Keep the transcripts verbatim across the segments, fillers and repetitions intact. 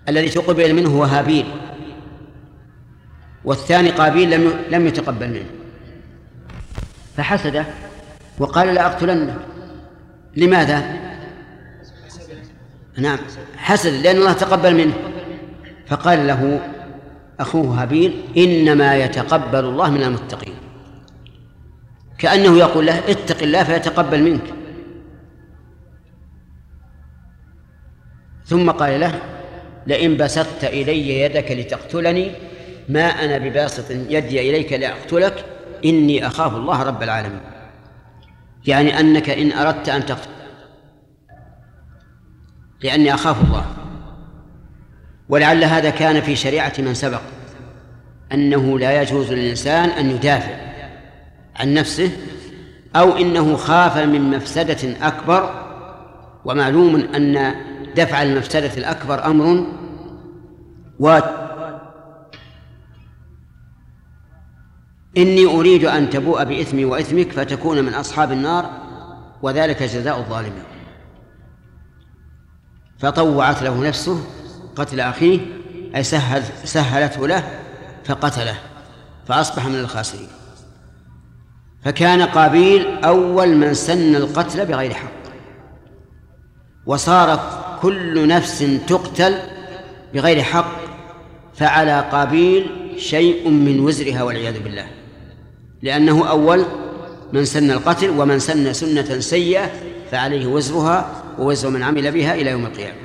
الذي تقبل منه هو هابيل، والثاني قابيل لم لم يتقبل منه، فحسده وقال لأقتلنه. لماذا؟ نعم، حسد لأن الله تقبل منه. فقال له أخوه هابيل: إنما يتقبل الله من المتقين، كأنه يقول له: اتق الله فيتقبل منك. ثم قال له: لئن بسطت إلي يدك لتقتلني ما أنا بباسط يدي إليك لأقتلك إني أخاف الله رب العالمين. يعني أنك إن أردت أن تقتل لأني أخاف الله. ولعل هذا كان في شريعة من سبق، أنه لا يجوز للإنسان أن يدافع عن نفسه، أو إنه خاف من مفسدة أكبر، ومعلوم أن دفع المفسدة الأكبر أمر واجب. إني أريد أن تبوء بإثمي وإثمك فتكون من أصحاب النار وذلك جزاء الظالمين. فطوعت له نفسه قتل أخيه، أي سهل سهلته له فقتله فأصبح من الخاسرين. فكان قابيل أول من سن القتل بغير حق، وصارت كل نفس تقتل بغير حق فعلى قابيل شيء من وزرها والعياذ بالله، لأنه أول من سن القتل، ومن سن سنة سيئة فعليه وزرها ووزر من عمل بها إلى يوم القيامة.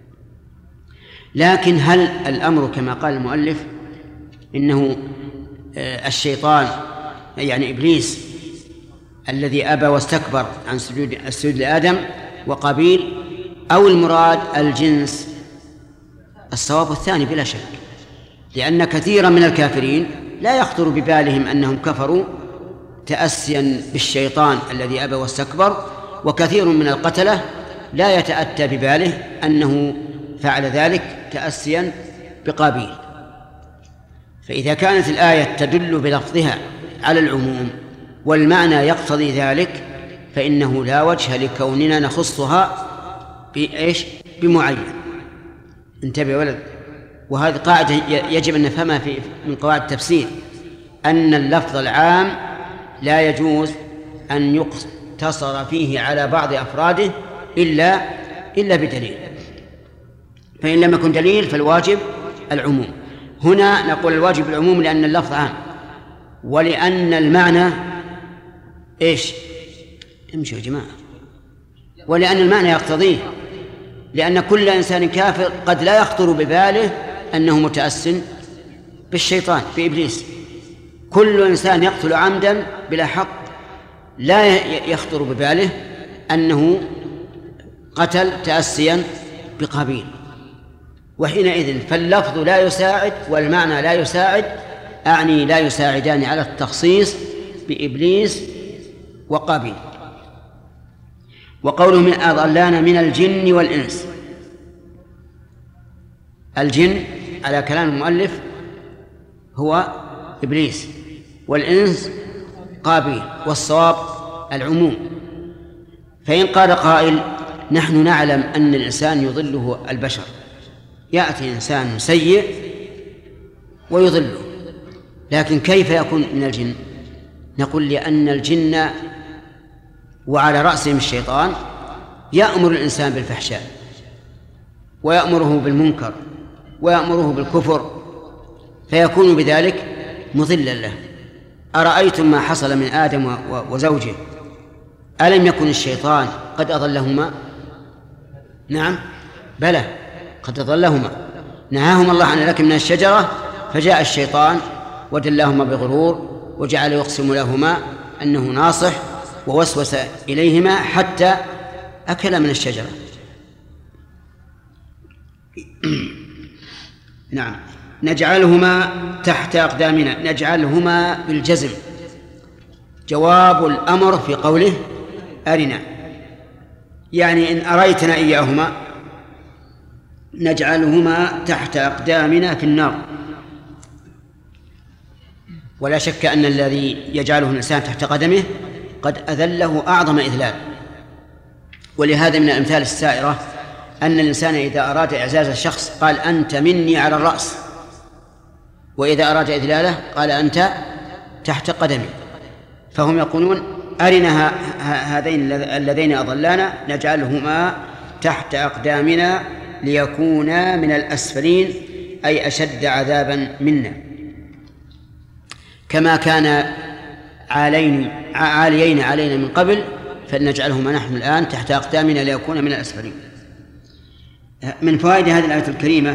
لكن هل الأمر كما قال المؤلف إنه الشيطان يعني إبليس الذي أبى واستكبر عن سجود السجود لآدم وقابيل، أو المراد الجنس؟ الصواب الثاني بلا شك، لأن كثيرا من الكافرين لا يخطر ببالهم أنهم كفروا تأسيا بالشيطان الذي أبى واستكبر، وكثير من القتلة لا يتأتى بباله أنه فعل ذلك تأسيا بقابيل. فإذا كانت الآية تدل بلفظها على العموم والمعنى يقتضي ذلك، فإنه لا وجه لكوننا نخصها بإيش؟ بمعين. انتبه ولد، وهذه قاعدة يجب أن نفهمها في من قواعد التفسير، أن اللفظ العام لا يجوز أن يقتصر فيه على بعض أفراده إلا إلا بدليل، فإن لم يكن دليل فالواجب العموم. هنا نقول الواجب العموم لأن اللفظ عام، ولأن المعنى إيش؟ امشوا يا جماعة. ولأن المعنى يقتضيه، لأن كل إنسان كافر قد لا يخطر بباله أنه متأسٍ بالشيطان بإبليس. كل إنسان يقتل عمدا بلا حق لا يخطر بباله أنه قتل تأسيا بقابيل. وحينئذ فاللفظ لا يساعد والمعنى لا يساعد، أعني لا يساعدان على التخصيص بإبليس وقابيل. وقوله من أضلانا من الجن والإنس، الجن على كلام المؤلف هو إبليس، والإنس قابيل، والصواب العموم. فإن قال قائل نحن نعلم أن الإنسان يضله البشر، يأتي إنسان سيء ويضله، لكن كيف يكون من الجن؟ نقول لأن الجن وعلى رأسهم الشيطان يأمر الإنسان بالفحشاء ويأمره بالمنكر ويأمره بالكفر، فيكون بذلك مضلا له. أرأيتم ما حصل من آدم وزوجه، ألم يكن الشيطان قد أضلهما؟ نعم بلى قد أضلهما، نهاهما الله عن الأكل من الشجرة، فجاء الشيطان ودلاهما بغرور وجعل يقسم لهما أنه ناصح ووسوس إليهما حتى أكل من الشجرة. نعم. نجعلهما تحت أقدامنا، نجعلهما بالجزم، جواب الأمر في قوله أرنا، يعني إن أريتنا إياهما نجعلهما تحت أقدامنا في النار. ولا شك أن الذي يجعله الإنسان تحت قدمه قد أذله أعظم إذلال. ولهذا من الأمثال السائرة أن الإنسان إذا أراد إعزاز الشخص قال أنت مني على الرأس، وإذا أراد إذلاله قال أنت تحت قدمي. فهم يقولون أرنا هذين اللذين أضلانا نجعلهما تحت أقدامنا ليكونا من الأسفلين، أي أشد عذابا منا، كما كان عالين عاليين علينا من قبل فلنجعلهما نحن الآن تحت أقدامنا ليكونا من الأسفلين. من فوائد هذه الآية الكريمة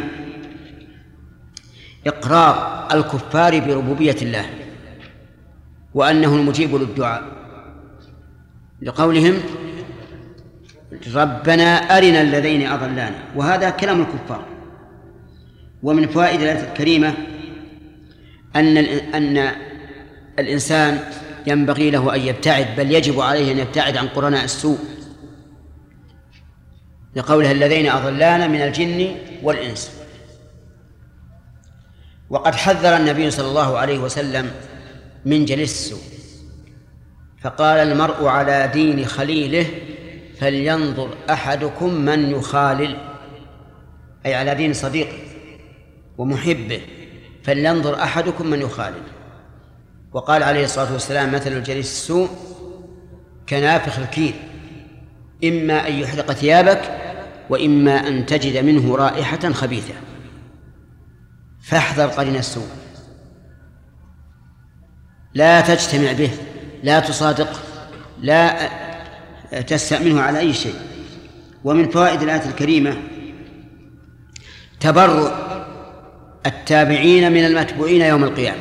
إقرار الكفار بربوبية الله وأنه المجيب للدعاء، لقولهم ربنا أرنا الذين أضلانا، وهذا كلام الكفار. ومن فوائد الآية الكريمة أن أن الإنسان ينبغي له أن يبتعد، بل يجب عليه أن يبتعد عن قرناء السوء، لقولها الذين أضلانا من الجن والإنس. وقد حذر النبي صلى الله عليه وسلم من جليس السوء، فقال المرء على دين خليله فلينظر أحدكم من يخالل، أي على دين صديقه ومحبه، فلينظر أحدكم من يخالل. وقال عليه الصلاة والسلام مثل الجليس السوء كنافخ الكير، إما أن يحرق ثيابك وإما أن تجد منه رائحة خبيثة. فاحذر قرين السوء، لا تجتمع به، لا تصادقه، لا تستأمنه على أي شيء. ومن فوائد الآية الكريمة تبرؤ التابعين من المتبوعين يوم القيامة،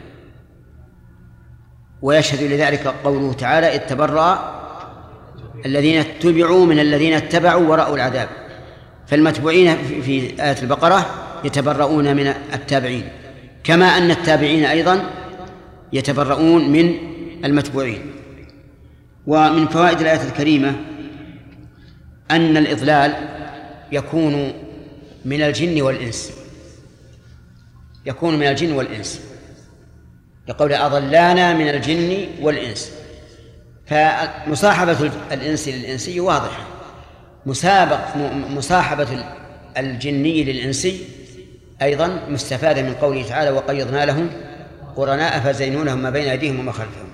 ويشهد لذلك قوله تعالى إذ تبرأ الذين اتبعوا من الذين اتبعوا ورأوا العذاب. فالمتبوعين في آية البقرة يتبرؤون من التابعين، كما أن التابعين أيضا يتبرؤون من المتبوعين. ومن فوائد الآية الكريمة أن الإضلال يكون من الجن والإنس، يكون من الجن والإنس، يقول أضلانا من الجن والإنس. فمصاحبة الإنس للإنسي واضحة، مسابق مصاحبة الجني للإنسي أيضا مستفادة من قوله تعالى وقيضنا لهم قرناء فزينوا لهم ما بين أيديهم وما خلفهم.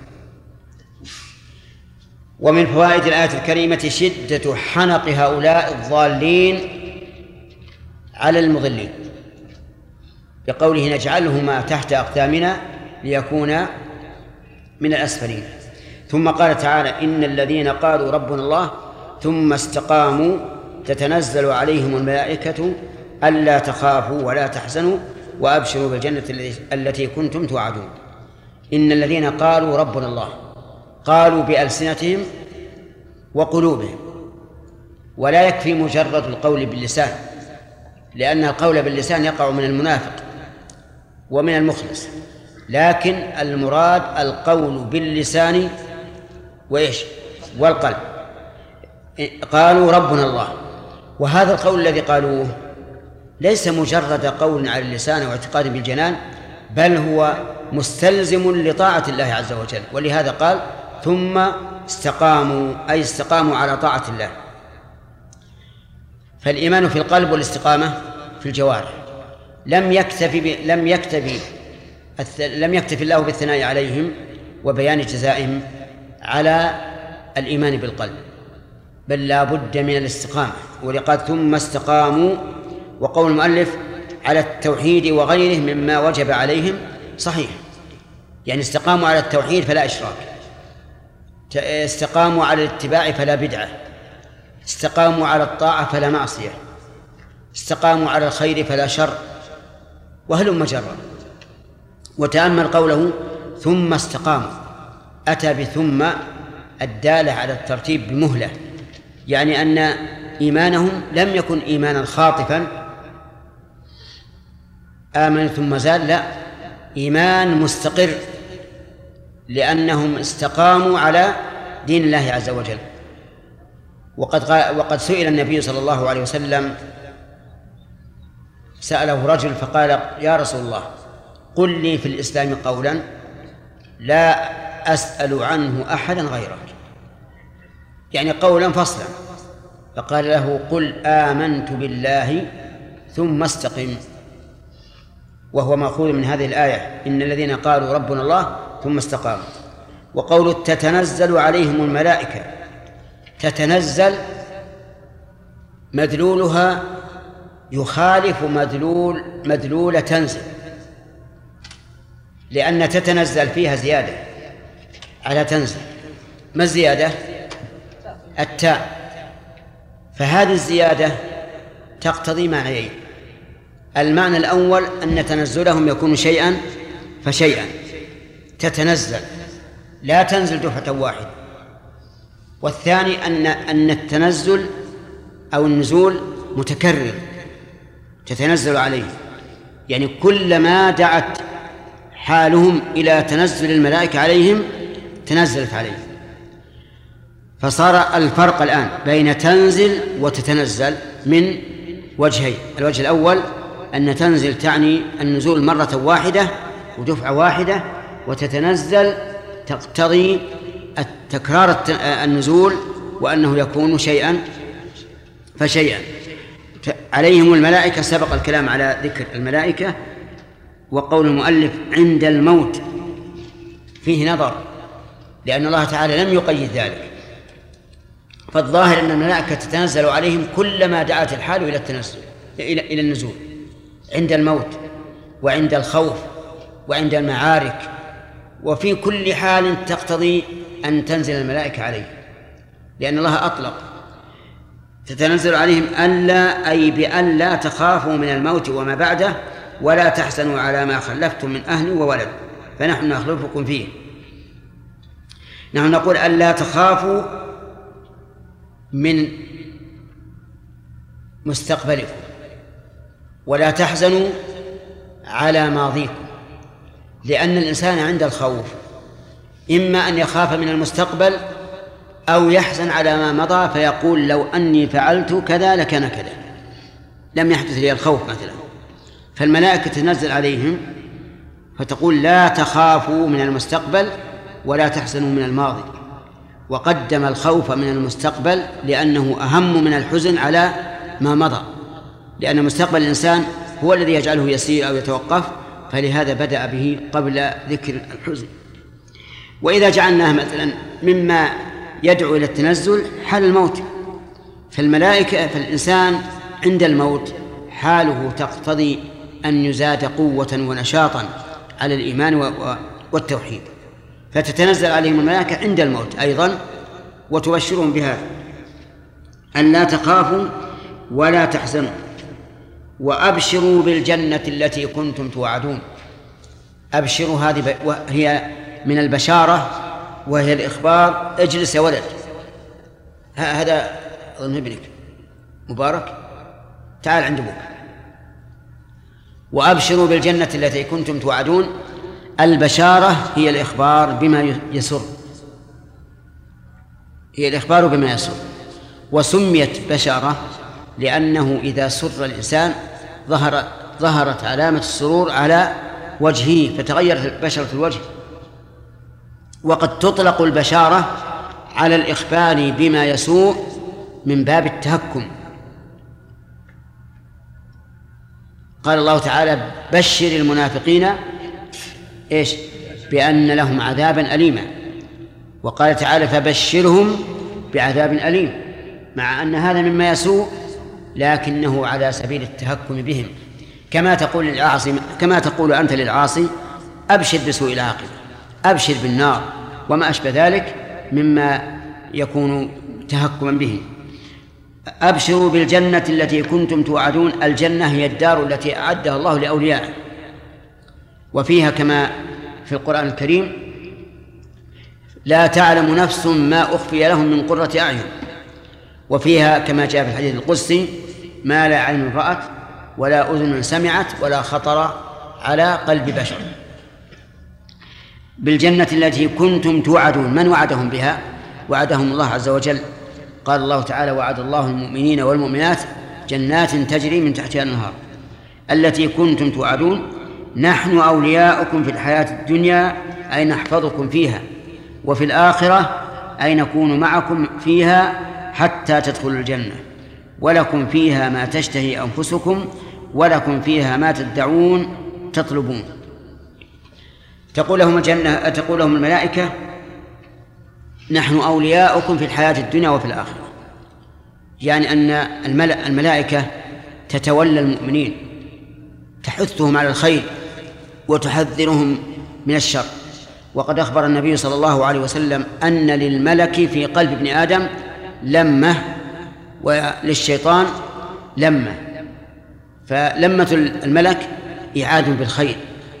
ومن فوائد الآية الكريمة شدة حنق هؤلاء الضالين على المضلين، بقوله نجعلهما تحت أقدامنا ليكونا من الأسفلين. ثم قال تعالى إن الذين قالوا ربنا الله ثم استقاموا تتنزل عليهم الملائكة ألا تخافوا ولا تحزنوا وأبشروا بالجنة التي كنتم توعدون. إن الذين قالوا ربنا الله، قالوا بألسنتهم وقلوبهم، ولا يكفي مجرد القول باللسان، لأن القول باللسان يقع من المنافق ومن المخلص، لكن المراد القول باللسان وإيش والقلب. قالوا ربنا الله، وهذا القول الذي قالوه ليس مجرد قول على اللسان واعتقاد بالجنان، بل هو مستلزم لطاعة الله عز وجل. ولهذا قال ثم استقاموا، أي استقاموا على طاعة الله. فالإيمان في القلب والاستقامة في الجوارح. لم يكتفي ب... لم يكتفي الث... لم يكتفي الله بالثناء عليهم وبيان جزائهم على الإيمان بالقلب، بل لا بد من الاستقامة. ولقد ثم استقاموا، وقول المؤلف على التوحيد وغيره مما وجب عليهم صحيح، يعني استقاموا على التوحيد فلا إشراك، استقاموا على الاتباع فلا بدعة، استقاموا على الطاعة فلا معصية، استقاموا على الخير فلا شر، وهلم جرا. وتأمل قوله ثم استقاموا، أتى بثم الدالة على الترتيب بمهلة، يعني أن إيمانهم لم يكن إيمانا خاطفا آمن ثم زال، لا، إيمان مستقر، لأنهم استقاموا على دين الله عز وجل. وقد وقد سئل النبي صلى الله عليه وسلم، سأله رجل فقال يا رسول الله قل لي في الإسلام قولا لا أسأل عنه أحدا غيرك، يعني قولا فصلا فقال له قل آمنت بالله ثم استقم، وهو مأخوذ من هذه الآية إن الذين قالوا ربنا الله ثم استقاموا. وقول تتنزل عليهم الملائكة، تتنزل مدلولها يخالف مدلول مدلول تنزل، لأن تتنزل فيها زيادة على تنزل. ما الزيادة؟ التاء. فهذه الزيادة تقتضي معنيين: المعنى الأول أن تنزلهم يكون شيئا فشيئا، تتنزل لا تنزل دفعة واحدة. والثاني أن أن التنزل أو النزول متكرر، تتنزل عليه، يعني كلما دعت حالهم إلى تنزل الملائكة عليهم تنزلت عليهم. فصار الفرق الآن بين تنزل وتتنزل من وجهين: الوجه الأول أن تنزل تعني النزول مرة واحدة ودفعة واحدة، وتتنزل تقتضي التكرار النزول وأنه يكون شيئا فشيئا. عليهم الملائكة سبق الكلام على ذكر الملائكة. وقول المؤلف عند الموت فيه نظر، لأن الله تعالى لم يقيد ذلك، فالظاهر أن الملائكة تتنزل عليهم كلما دعت الحال إلى التنزل إلى إلى النزول، عند الموت وعند الخوف وعند المعارك، وفي كل حال تقتضي أن تنزل الملائكة عليه، لأن الله أطلق تتنزل عليهم ألا أي بأن لا تخافوا من الموت وما بعده ولا تحزنوا على ما خلفتم من أهل وولد فنحن نخلفكم فيه. نحن نقول ألا تخافوا من مستقبلكم ولا تحزنوا على ماضيكم، لأن الإنسان عند الخوف إما أن يخاف من المستقبل أو يحزن على ما مضى فيقول لو أني فعلت كذا لكان كذا، لم يحدث لي الخوف مثلا. فالملائكة تنزل عليهم فتقول لا تخافوا من المستقبل ولا تحزنوا من الماضي، وقدم الخوف من المستقبل لأنه أهم من الحزن على ما مضى، لأن مستقبل الإنسان هو الذي يجعله يسير أو يتوقف، فلهذا بدأ به قبل ذكر الحزن. وإذا جعلناه مثلا مما يدعو إلى التنزل حال الموت، فالملائكة فالإنسان عند الموت حاله تقتضي أن يزاد قوة ونشاطا على الإيمان والتوحيد، فتتنزل عليهم الملائكة عند الموت أيضا وتبشرهم بها أن لا تخافوا ولا تحزنوا وأبشروا بالجنة التي كنتم توعدون. أبشروا هذه هي من البشارة وهي الإخبار. اجلس يا ولد، هذا أظن ابنك مبارك، تعال عند أبوك. وأبشروا بالجنة التي كنتم توعدون. البشارة هي الإخبار بما يسر، هي الإخبار بما يسر. وسميت بشارة لأنه إذا سر الإنسان ظهر ظهرت علامة السرور على وجهه فتغيرت بشرة الوجه. وقد تطلق البشارة على الإخبار بما يسوء من باب التهكم. قال الله تعالى بشر المنافقين إيش؟ بأن لهم عذابا أليما. وقال تعالى فبشرهم بعذاب أليم، مع أن هذا مما يسوء لكنه على سبيل التهكم بهم، كما تقول للعاصي كما تقول أنت للعاصي أبشر بسوء العاقبة، أبشر بالنار وما أشبه ذلك مما يكون تهكما به. أبشروا بالجنة التي كنتم توعدون. الجنة هي الدار التي أعدها الله لأوليائه، وفيها كما في القرآن الكريم لا تعلم نفس ما أخفي لهم من قرة أعين. وفيها كما جاء في الحديث القدسي ما لا عين رأت ولا أذن سمعت ولا خطر على قلب بشر. بالجنة التي كنتم توعدون. من وعدهم بها؟ وعدهم الله عز وجل. قال الله تعالى وعد الله المؤمنين والمؤمنات جنات تجري من تحتها الأنهار التي كنتم توعدون نحن أولياؤكم في الحياة الدنيا أي نحفظكم فيها، وفي الآخرة أي نكون معكم فيها حتى تدخلوا الجنة ولكم فيها ما تشتهي أنفسكم ولكم فيها ما تدعون تطلبون. تقول لهم الجنة تقول لهم الملائكة نحن أولياؤكم في الحياة الدنيا وفي الآخرة، يعني أن الملائكة تتولى المؤمنين تحثهم على الخير وتحذرهم من الشر. وقد أخبر النبي صلى الله عليه وسلم أن للملك في قلب ابن آدم لمة وللشيطان لمة، فلمة الملك إعاد بالخير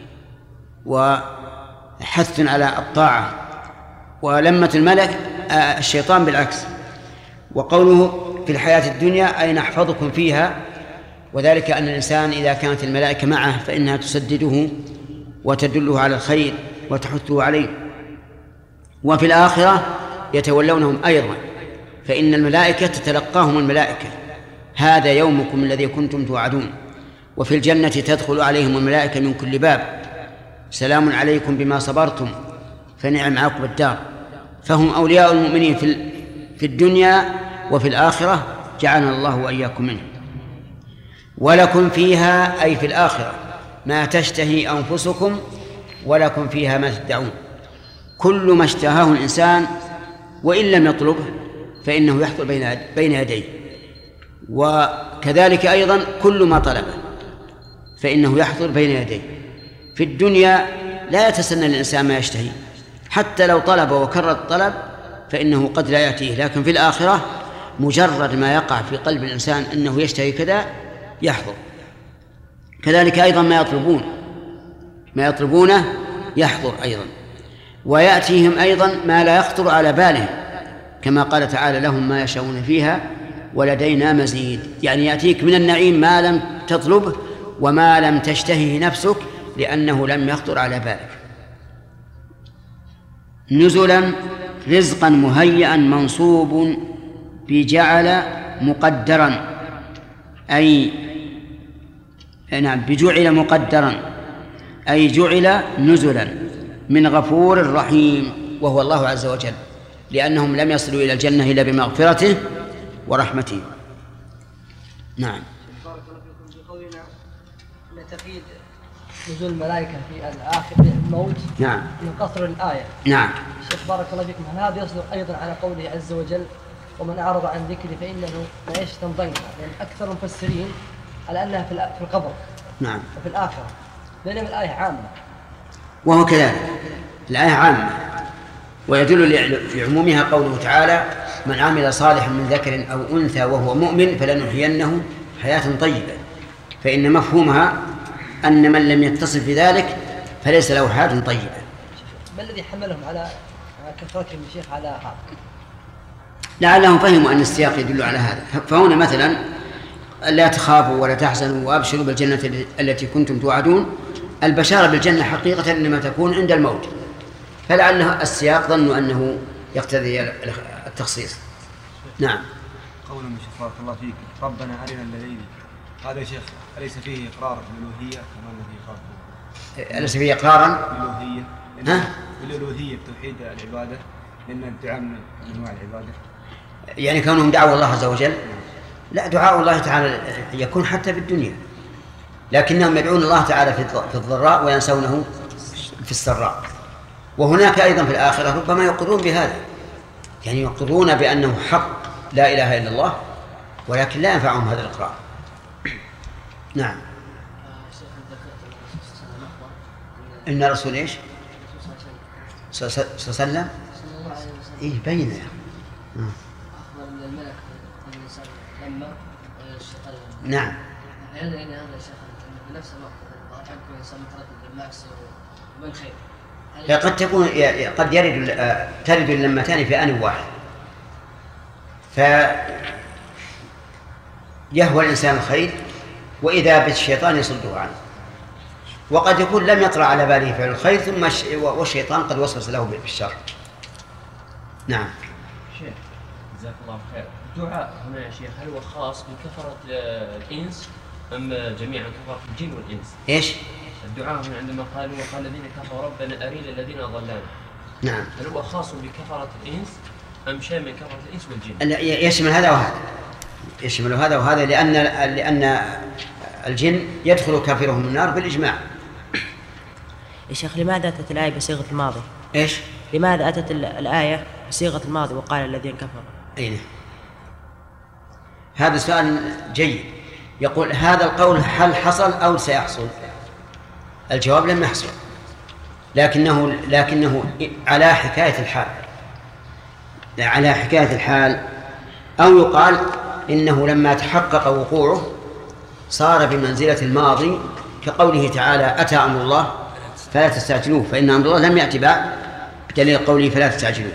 وحث على الطاعة، ولمة الملك الشيطان بالعكس. وقوله في الحياة الدنيا أي نحفظكم فيها، وذلك أن الإنسان إذا كانت الملائكة معه فإنها تسدده وتدله على الخير وتحثه عليه. وفي الآخرة يتولونهم أيضا، فإن الملائكة تتلقاهم الملائكة هذا يومكم الذي كنتم توعدون. وفي الجنة تدخل عليهم الملائكة من كل باب سلام عليكم بما صبرتم فنعم عقب الدار. فهم أولياء المؤمنين في الدنيا وفي الآخرة، جعلنا الله وإياكم منه. ولكم فيها أي في الآخرة ما تشتهي أنفسكم ولكم فيها ما تدعون. كل ما اشتهاه الإنسان وإن لم يطلبه فإنه يحصل بين يديه، وكذلك أيضا كل ما طلبه فإنه يحصل بين يديه. في الدنيا لا يتسنى الإنسان ما يشتهي، حتى لو طلب وكرر الطلب فإنه قد لا يأتيه، لكن في الآخرة مجرد ما يقع في قلب الإنسان أنه يشتهي كذا يحضر. كذلك أيضا ما يطلبون ما يطلبونه يحضر أيضا، ويأتيهم أيضا ما لا يخطر على بالهم، كما قال تعالى لهم ما يشاءون فيها ولدينا مزيد، يعني يأتيك من النعيم ما لم تطلبه وما لم تشتهي نفسك لأنه لم يخطر على بالك. نزلا رزقا مهيئا منصوب بجعل مقدرا أي نعم بجعل مقدرا أي جعل نزلا من غفور رحيم وهو الله عز وجل، لأنهم لم يصلوا إلى الجنة إلا بمغفرته ورحمته. نعم. بارك الله فيكم. بقولنا أن تقييد نزول الملائكة في الآخر الموت نعم من قصر الآية. نعم. شيخ بارك الله فيكم، هل هذا يصدق أيضا على قوله عز وجل ومن أعرض عن ذكري فإنه معيشة ضنكا؟ يعني أكثر المفسرين على أنها في القبر نعم وفي الآخرة، بينما الآية عامة. وهو كذلك الآية عامة، ويدل لعمومها قوله تعالى من عمل صالحا من ذكر أو أنثى وهو مؤمن فلنحيينه حياة طيبة، فإن مفهومها أن من لم يتصف بذلك فليس له حياة طيبة. ما الذي حملهم على كثرتهم الشيخ على هذا؟ لعلهم فهموا أن السياق يدل على هذا. فهنا مثلا لا تخافوا ولا تحزنوا وأبشروا بالجنة التي كنتم توعدون، البشارة بالجنة حقيقة إنما تكون عند الموت، فلعله السياق ظنوا أنه يقتضي التخصيص. نعم. قول من شيخ بارك الله فيك ربنا أرنا الذين، هذا يا شيخ أليس فيه إقرار بالألوهية كما الذي قال؟ أليس فيه إقرارا بالألوهية؟ ها؟ بالألوهية بتوحيد العبادة، لأن الدعاء من أنواع العبادة. يعني كونهم دعوا الله عز وجل؟ لا، دعاء الله تعالى يكون حتى في الدنيا، لكنهم يدعون الله تعالى في الضراء وينسونه في السراء. وهناك أيضا في الآخرة ربما يقرون بهذا، يعني يقرون بأنه حق لا إله إلا الله، ولكن لا ينفعهم هذا الإقرار. نعم. إن رسول إيش؟ صلى الله عليه وسلم. إيه بينه. أخبر من الملك الإنسان لما نعم. هذا يعني هذا شيخ بنفس الوقت يكون الإنسان متردد بالمعصية ومن خير. قد تكون قد يرد ترد اللمتان في آن واحد، فيهوى الإنسان الخير وإذا بالشيطان يصده عنه، وقد يكون لم يطرأ على باله فعل الخير ثم والشيطان قد وسوس له بالشر. نعم. شيخ جزاك الله خير، الدعاء هنا يا شيخ هل هو خاص بكثرة الإنس أم جميعا كفرة الجن والإنس؟ إيش؟ الدعاء هنا عندما قالوا وقال الذين كفروا ربنا أرنا الذين أضلانا. نعم. هل هو خاص بكثرة الإنس أم شامل كفرة الإنس والجن؟ لا، يشمل هذا وهذا، يشمل هذا وهذا، لأن لأن الجن يدخل كافرهم النار بالإجماع. يا شيخ لماذا أتت الآية بصيغة الماضي؟ إيش؟ لماذا أتت الآية بصيغة الماضي وقال الذين كفروا؟ أين؟ هذا سؤال جيد. يقول هذا القول هل حصل أو سيحصل؟ الجواب لم يحصل، لكنه لكنه على حكاية الحال، على حكاية الحال، أو يقال إنه لما تحقق وقوعه صار بمنزلة الماضي، كقوله تعالى أتى أمر الله فلا تستعجلوه، فإن أمر الله لم يأتي بعد، بدليل قوله فلا تستعجلوه.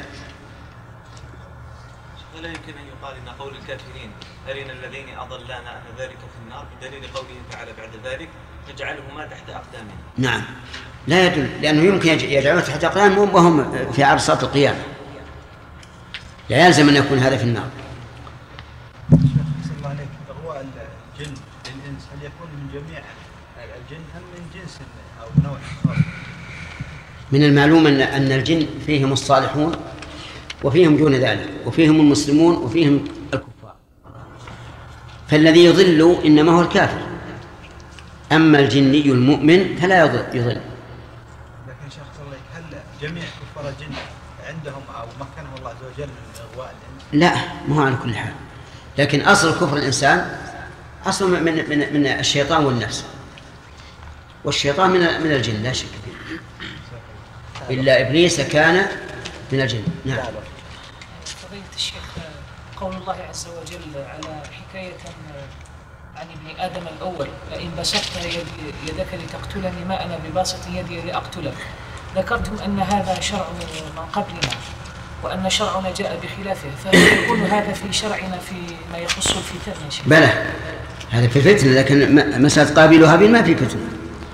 ولا يمكن أن يقال إن قول الكافرين أرنا الذين أضلانا أن ذلك في النار بدليل قوله تعالى بعد ذلك نجعلهما تحت أقدامنا. نعم، لا يدل، لأنه يمكن يجعلون تحت أقدامهم وهم في عرصات القيامة، لا يلزم أن يكون هذا في النار. شيخ الله عليك، إغواء الجن للإنس هل يكون من جميع الجن أم من جنس أو نوع خاص؟ من المعلوم أن أن الجن فيهم الصالحون وفيهم دون ذلك، وفيهم المسلمون وفيهم الكفار، فالذي يضل إنما هو الكافر، أما الجني المؤمن فلا يضل, يضل. لكن شيخ الله، هل جميع كفار الجن عندهم أو مكنهم الله عز وجل من إغواء الإنس؟ لا، ما هو على كل حال، لكن أصل كفر الإنسان أصل من, من, من الشيطان والنفس، والشيطان من, من الجن لا شك فيه، إلا إبليس كان من الجن. نعم. فضيلة الشيخ، قول الله عز وجل على حكاية عن ابن آدم الأول لئن بسطت يدك لتقتلني ما أنا بباسط يدي لأقتلك، ذكرتم أن هذا شرع من قبلنا وأن شرعنا جاء بخلافه، فيكون هذا في شرعنا فيما يخص الفتن يا شيخ؟ بلى، هذا في الفتن، لكن مسألة قابل وهابيل ما في فتن،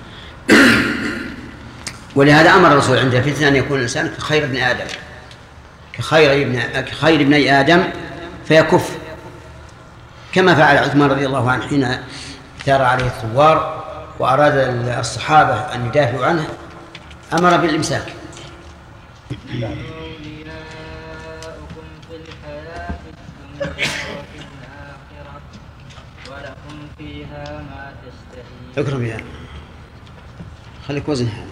ولهذا أمر الرسول عند الفتنة أن يكون الإنسان كخير ابن آدم، كخير ابن كخير ابني آدم فيكف، كما فعل عثمان رضي الله عنه حين ثار عليه الثوار وأراد الصحابة أن يدافعوا عنه، أمر بالإمساك. اكرم يا خليك وزن هذا.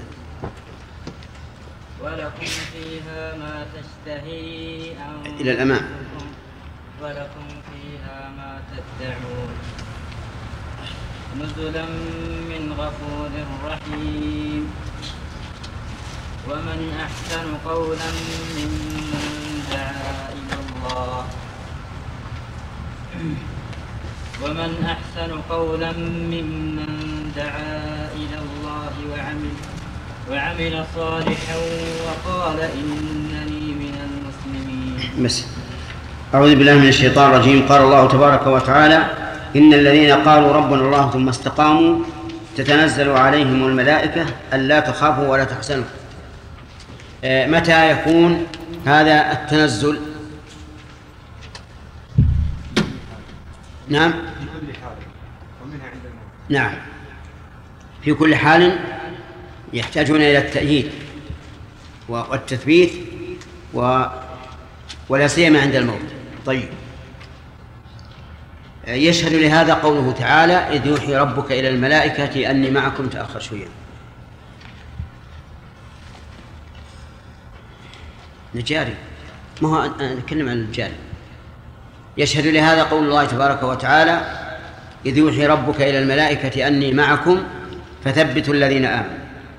ولكم فيها ما تشتهي أنفسكم إلى الأمام. ولكم فيها ما تدعون نزلا من غفور رحيم. ومن أحسن قولا ممن دعا إلى الله ومن أحسن قولا ممن دعا إلى الله وعمل وعمل صالحا وقال إنني من المسلمين. بس أعوذ بالله من الشيطان الرجيم. قال الله تبارك وتعالى إن الذين قالوا ربنا الله ثم استقاموا تتنزل عليهم الملائكة ألا تخافوا ولا تحزنوا. آه متى يكون هذا التنزل؟ نعم، في كل حال ومنها عند الموت. نعم، في كل حال يحتاجون إلى التأييد والتثبيت و... ولا سيما عند الموت. طيب، يشهد لهذا قوله تعالى إذ يوحي ربك إلى الملائكة أني معكم. تأخر شوية نجاري، ما هو أنا أتكلم عن الجاري. يشهد لهذا قول الله تبارك وتعالى إذ يوحي ربك إلى الملائكة أني معكم فثبتوا الذين آمنوا.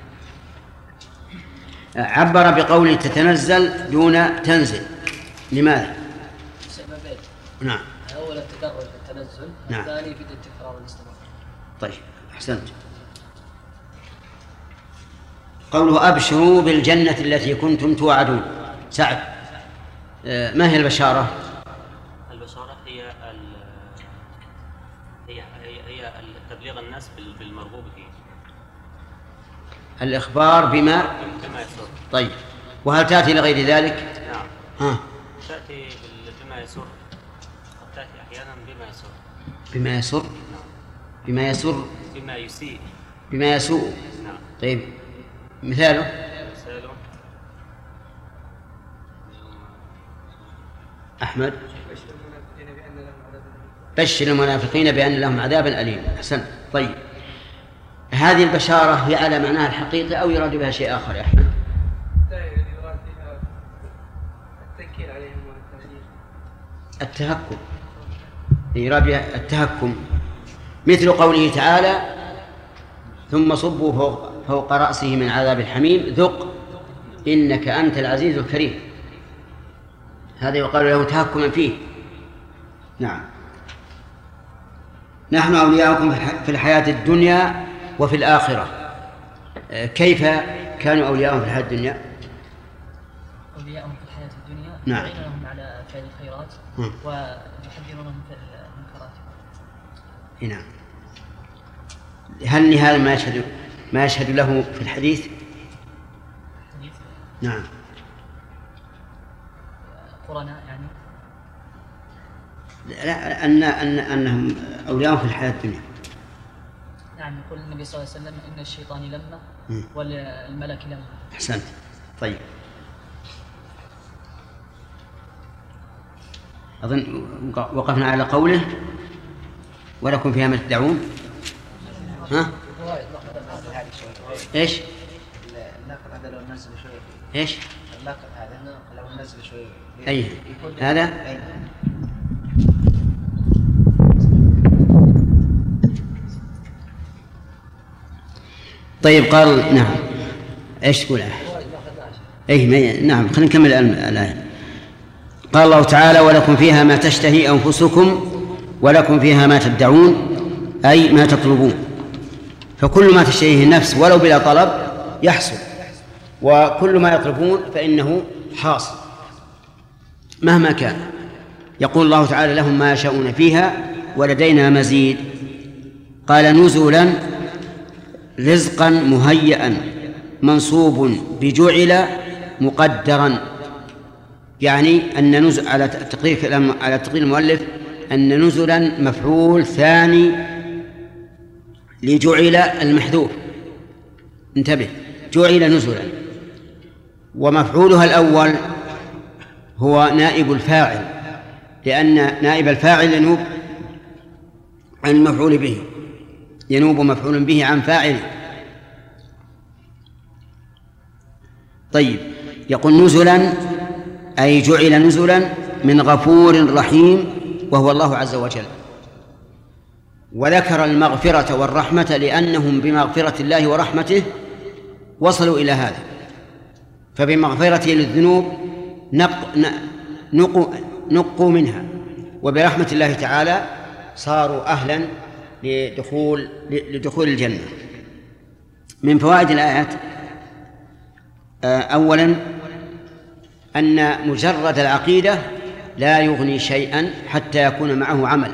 عبر بقوله تتنزل دون تنزل، لماذا؟ سببين. نعم. أول التكرر في التنزل، نعم. الثاني في التكرار والاستمرار. طيب، أحسنت. قوله أبشروا بالجنة التي كنتم توعدون. سعد، ما هي البشارة؟ البشارة هي هي هي تبليغ الناس بالمرغوب فيه، الإخبار بما بما يسر. طيب، وهل تأتي لغير ذلك؟ نعم. ها. تأتي بما يسر، قد تأتي أحيانا بما يسر. بما يسر؟ بما يسر؟ بما يسيء. بما يسوء. نعم. طيب، مثاله؟ مثاله أحمد. بشر المنافقين بأن لهم عذابا أليما. أحسن. طيب هذه البشارة هي على معناها الحقيقي أو يراد بها شيء آخر يا أحمد؟ يراد بها التنكيل عليهم والتهديد. التهكم، يراد بها التهكم، مثل قوله تعالى ثم صبوا فوق, فوق رأسه من عذاب الحميم ذق إنك أنت العزيز الكريم. هذا يقال له تهكما فيه. نعم. نحن أولياؤكم في الحياة الدنيا وفي الآخرة. كيف كانوا أولياؤهم في الحياة الدنيا؟ أولياؤهم في الحياة الدنيا نعم. يعينونهم على فعل الخيرات ويحذرونهم من المنكرات. نعم. هل هذا ما يشهد ما يشهد له في الحديث؟ حديث نعم. قرناء يعني. لا أن أن أنهم أولياء في الحياة الدنيا. نعم. يقول النبي صلى الله عليه وسلم إن الشيطان لمة والملك لمة. أحسنت. طيب أظن وقفنا على قوله ولكم فيها ما تدعون. ها؟ إيش؟ الناقل هذا لو نزل شوي. إيش؟ الناقل هذا لو نزل شوي. أي هذا؟ أي. طيب قال نعم. إيش تقول؟ أي نعم. خلينا نكمل الآية. قال الله تعالى ولكم فيها ما تشتهي أنفسكم ولكم فيها ما تدعون أي ما تطلبون. فكل ما تشتهيه النفس ولو بلا طلب يحصل، وكل ما يطلبون فإنه حاصل مهما كان. يقول الله تعالى لهم ما يشاءون فيها ولدينا مزيد. قال نزلا رزقا مهيئا منصوب بجعل مقدرا، يعني أن نزل على تقدير على تقدير المؤلف أن نزلا مفعول ثاني لجعل المحذوف. انتبه، جعل نزلا، ومفعولها الأول هو نائب الفاعل، لأن نائب الفاعل ينوب عن المفعول به، ينوب مفعول به عن فاعل. طيب يقول نزلا أي جعل نزلا من غفور رحيم وهو الله عز وجل. وذكر المغفرة والرحمة لأنهم بمغفرة الله ورحمته وصلوا إلى هذا، فبمغفرته للذنوب نق نقوا نقوا منها، وبرحمة الله تعالى صاروا أهلا لدخول لدخول الجنة. من فوائد الآيات أولا أن مجرد العقيدة لا يغني شيئا حتى يكون معه عمل،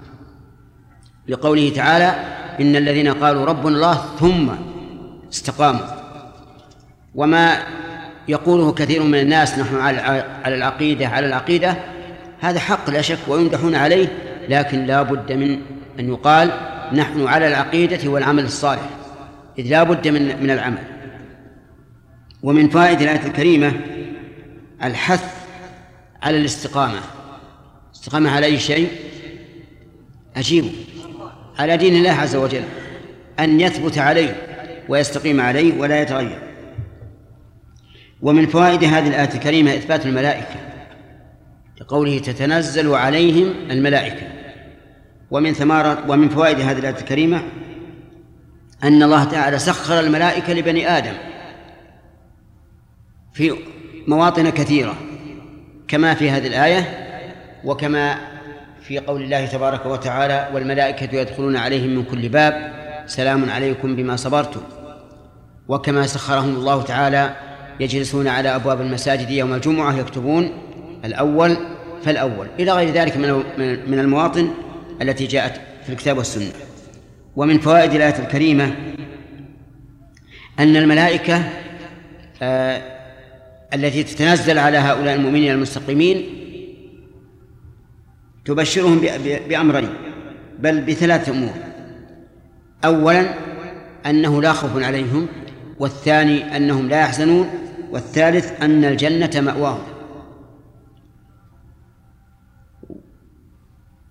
لقوله تعالى إن الذين قالوا ربنا الله ثم استقاموا. وما يقوله كثير من الناس نحن على العقيدة على العقيدة هذا حق لا شك ويمدحون عليه، لكن لا بد من أن يقال نحن على العقيدة والعمل الصالح، إذ لا بد من من العمل. ومن فائدة الآية الكريمة الحث على الاستقامة. استقامة على أي شيء؟ أجيبه، على دين الله عز وجل، أن يثبت عليه ويستقيم عليه ولا يتغير. ومن فوائد هذه الآية الكريمة إثبات الملائكة، لقوله تتنزل عليهم الملائكة. ومن ثمرة ومن فوائد هذه الآية الكريمة أن الله تعالى سخر الملائكة لبني آدم في مواطن كثيرة، كما في هذه الآية وكما في قول الله تبارك وتعالى والملائكة يدخلون عليهم من كل باب سلام عليكم بما صبرتم. وكما سخرهم الله تعالى يجلسون على أبواب المساجد يوم الجمعة يكتبون الأول فالأول، إلى غير ذلك من المواطن التي جاءت في الكتاب والسنة. ومن فوائد الآية الكريمة أن الملائكة آه التي تتنزل على هؤلاء المؤمنين المستقيمين تبشرهم بأمرين، بل بثلاث أمور. أولا أنه لا خوف عليهم، والثاني أنهم لا يحزنون، والثالث أن الجنة مأواهم.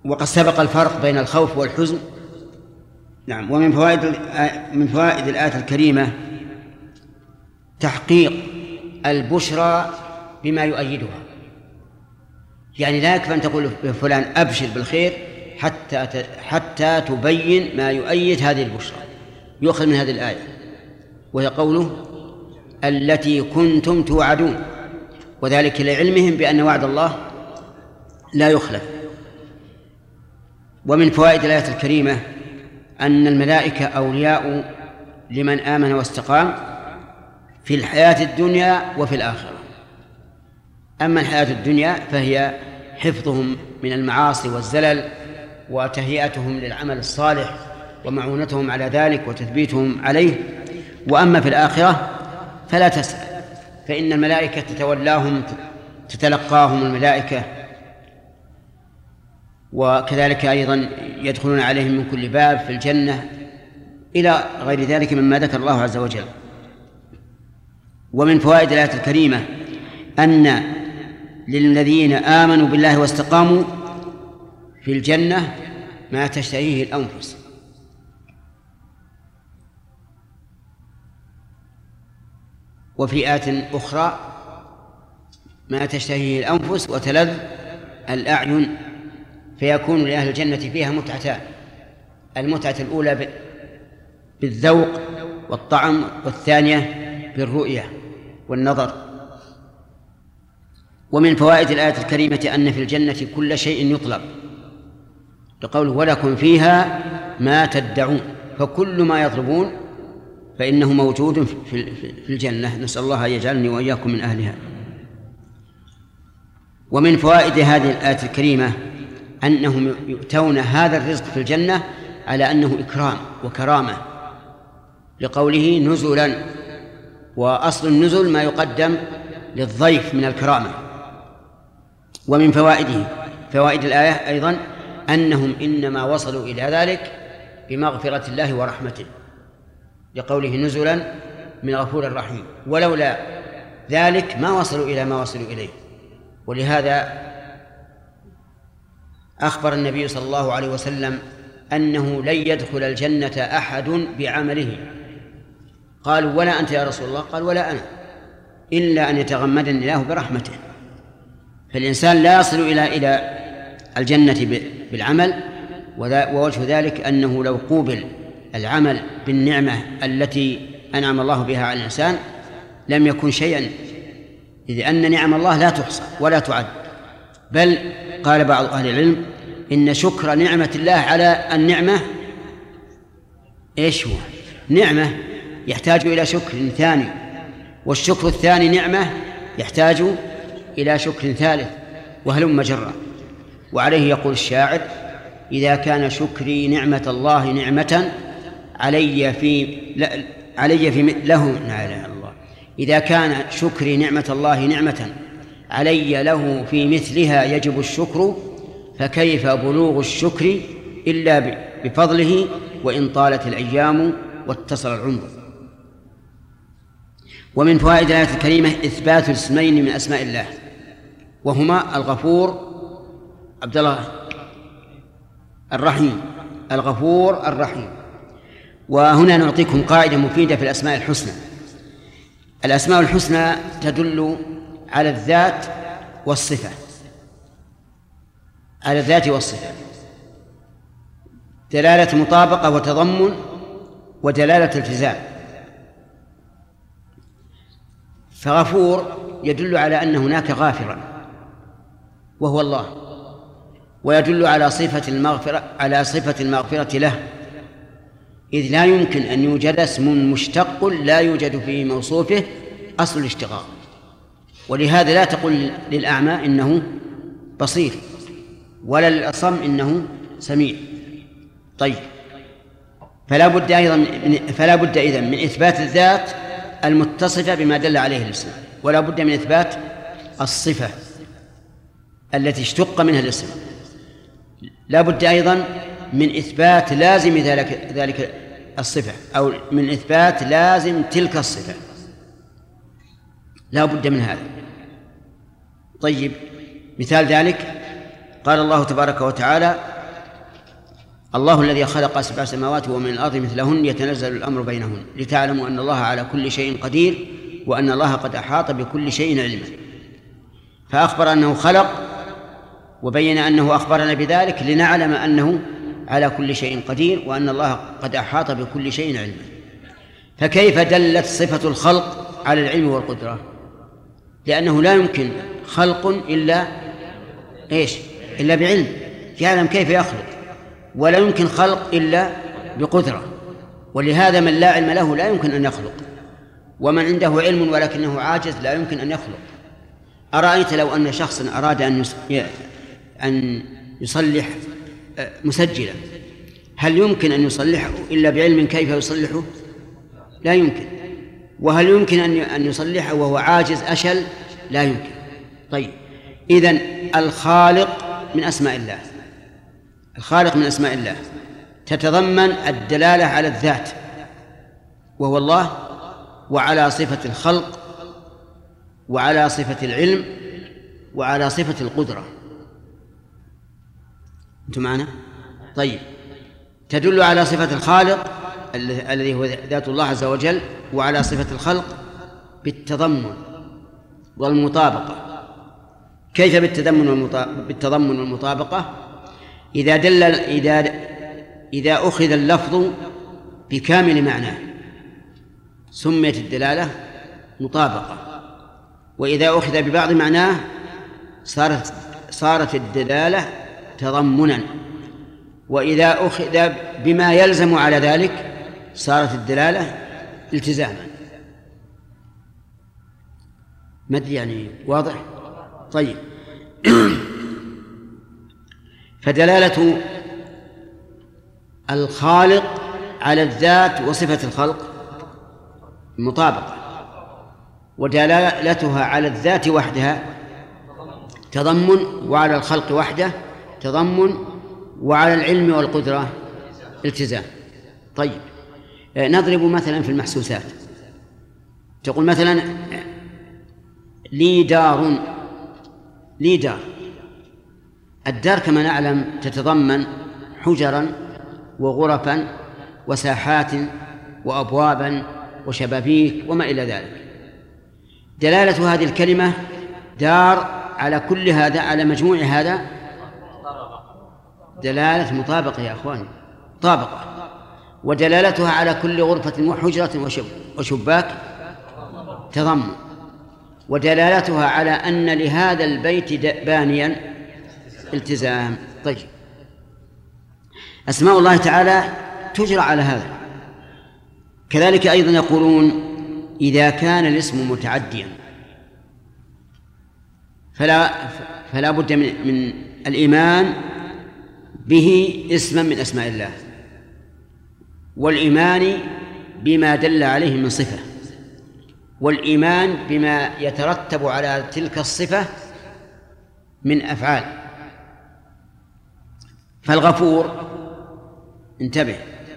وقد سبق الفرق بين الخوف والحزن. نعم. ومن فوائد من فوائد الآية الكريمة تحقيق البشرى بما يؤيدها، يعني لا يكفي أن تقول فلان أبشر بالخير حتى حتى تبين ما يؤيد هذه البشرى. يؤخذ من هذه الآية وهي قوله التي كنتم توعدون، وذلك لعلمهم بأن وعد الله لا يخلف. ومن فوائد الآية الكريمة أن الملائكة أولياء لمن آمن واستقام في الحياة الدنيا وفي الآخرة. أما الحياة الدنيا فهي حفظهم من المعاصي والزلل وتهيئتهم للعمل الصالح ومعونتهم على ذلك وتثبيتهم عليه. وأما في الآخرة فلا تسأل، فإن الملائكة تتولاهم، تتلقاهم الملائكة، وكذلك أيضا يدخلون عليهم من كل باب في الجنة إلى غير ذلك مما ذكر الله عز وجل. ومن فوائد الآية الكريمة أن للذين آمنوا بالله واستقاموا في الجنة ما تشتهيه الأنفس. وفي آية أخرى ما تشتهيه الأنفس وتلذ الأعين، فيكون لأهل الجنة فيها متعتان: المتعة الأولى بالذوق والطعم، والثانية بالرؤية والنظر. ومن فوائد الآية الكريمة أن في الجنة كل شيء يطلب، لقوله ولكم فيها ما تدعون، فكل ما يطلبون فإنه موجود في الجنة. نسأل الله أن يجعلني وإياكم من أهلها. ومن فوائد هذه الآية الكريمة أنهم يؤتون هذا الرزق في الجنة على أنه إكرام وكرامة، لقوله نزلا، وأصل النزل ما يقدم للضيف من الكرامة. ومن فوائده فوائد الآية أيضا أنهم إنما وصلوا إلى ذلك بمغفرة الله ورحمته، لقوله نزلا من غفور رحيم، ولولا ذلك ما وصلوا إلى ما وصلوا إليه. ولهذا أخبر النبي صلى الله عليه وسلم أنه لن يدخل الجنة أحد بعمله. قالوا ولا أنت يا رسول الله؟ قال ولا أنا، إلا أن يتغمدني الله برحمته. فالإنسان لا يصل إلى إلى الجنة بالعمل، ووجه ذلك أنه لو قوبل العمل بالنعمة التي أنعم الله بها على الإنسان لم يكن شيئا، إذ أن نعم الله لا تحصى ولا تعد. بل قال بعض أهل العلم إن شكر نعمة الله على النعمة إيش هو؟ نعمة يحتاج إلى شكر ثاني، والشكر الثاني نعمة يحتاج إلى شكر ثالث، وهلم جرا. وعليه يقول الشاعر إذا كان شكري نعمة الله نعمة علي في لا علي في له لا إله إلا الله إذا كان شكري نعمة الله نعمة علي له في مثلها يجب الشكر، فكيف بلوغ الشكر إلا بفضله وإن طالت الأيام واتصل العمر. ومن فوائد الآية الكريمة إثبات اسمين من أسماء الله، وهما الغفور عبد الله الرحيم، الغفور الرحيم. وهنا نعطيكم قاعدة مفيدة في الأسماء الحسنى. الأسماء الحسنى تدل على الذات والصفة، على الذات والصفة، دلالة مطابقة وتضمن ودلالة التزام. فغفور يدل على أن هناك غافرا وهو الله، ويدل على صفة المغفرة على صفة المغفرة له، إذ لا يمكن أن يوجد اسم مشتق لا يوجد في موصوفه أصل الاشتقاق. ولهذا لا تقل للأعمى إنه بصير، ولا للأصم إنه سميع. طيب، فلا بد أيضا فلا بد إذن من إثبات الذات المتصفة بما دل عليه الاسم، ولا بد من إثبات الصفة التي اشتق منها الاسم. لا بد أيضا من إثبات لازم ذلك ذلك الصفة، أو من إثبات لازم تلك الصفة، لا بد من هذا. طيب، مثال ذلك قال الله تبارك وتعالى الله الذي خلق سبع سماوات ومن الأرض مثلهن يتنزل الأمر بينهن لتعلموا أن الله على كل شيء قدير وأن الله قد أحاط بكل شيء علما. فأخبر أنه خلق وبين أنه أخبرنا بذلك لنعلم أنه على كل شيء قدير وأن الله قد أحاط بكل شيء علما. فكيف دلت صفة الخلق على العلم والقدرة؟ لأنه لا يمكن خلق إلا إيش؟ إلا بعلم، يعلم كيف يخلق، ولا يمكن خلق إلا بقدرة، ولهذا من لا علم له لا يمكن أن يخلق، ومن عنده علم ولكنه عاجز لا يمكن أن يخلق. أرأيت لو أن شخصا أراد أن أن يصلح مسجلا، هل يمكن أن يصلحه إلا بعلم كيف يصلحه؟ لا يمكن. وهل يمكن أن يصلحه وهو عاجز أشل؟ لا يمكن. طيب، إذن الخالق من أسماء الله، الخالق من أسماء الله تتضمن الدلالة على الذات وهو الله، وعلى صفة الخلق، وعلى صفة العلم، وعلى صفة القدرة. أنتم معنا؟ طيب، تدل على صفة الخالق الذي هو ذات الله عز وجل، وعلى صفة الخلق بالتضمن والمطابقة. كيف بالتضمن والمطابقة؟ بالتضمن والمطابقة إذا دل إذا إذا أخذ اللفظ بكامل معناه سميت الدلالة مطابقة، وإذا أخذ ببعض معناه صارت صارت الدلالة تضمنا، وإذا أخذ بما يلزم على ذلك صارت الدلالة التزاما. مد يعني واضح؟ طيب. فدلالة الخالق على الذات وصفة الخلق مطابقة، ودلالتها على الذات وحدها تضمن، وعلى الخلق وحده تضمن، وعلى العلم والقدرة التزام. طيب، نضرب مثلا في المحسوسات. تقول مثلا لي دار، لي دار. الدار كما نعلم تتضمن حجرا وغرفا وساحات وأبوابا وشبابيك وما إلى ذلك. دلالة هذه الكلمة دار على كل هذا، على مجموع هذا دلالة مطابقة يا أخواني، طابقة. ودلالتها على كل غرفة وحجرة وشباك تضمن. ودلالتها على أن لهذا البيت بانيا التزام. طيب، أسماء الله تعالى تجرى على هذا. كذلك أيضا يقولون إذا كان الاسم متعديا فلا فلا بد من, من الإيمان به اسما من أسماء الله، والإيمان بما دل عليه من صفة، والإيمان بما يترتب على تلك الصفة من أفعال. فالغفور انتبه،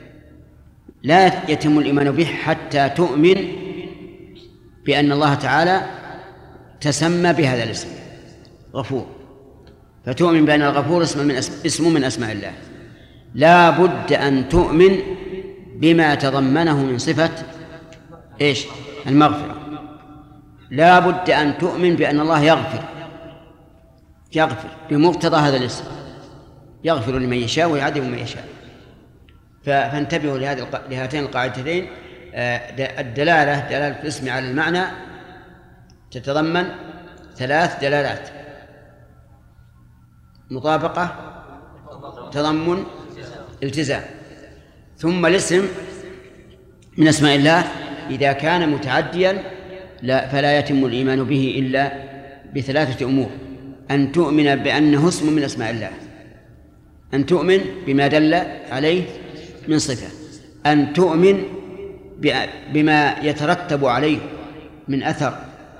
لا يتم الإيمان به حتى تؤمن بأن الله تعالى تسمى بهذا الاسم غفور، فتؤمن بأن الغفور اسم من اسم, اسم من أسماء الله. لا بد أن تؤمن بما تضمنه من صفة إيش؟ المغفرة. لا بد أن تؤمن بأن الله يغفر يغفر بمقتضى هذا الاسم، يغفر لمن يشاء ويعذب من يشاء. فانتبهوا لهاتين القاعدتين. الدلالة دلالة الاسم على المعنى تتضمن ثلاث دلالات: مطابقة، تضمن، التزام. ثم الاسم من أسماء الله إذا كان متعديا لا فلا يتم الإيمان به إلا بثلاثة أمور: أن تؤمن بأنه اسم من أسماء الله، أن تؤمن بما دل عليه من صفة، أن تؤمن بما يترتب عليه من أثر.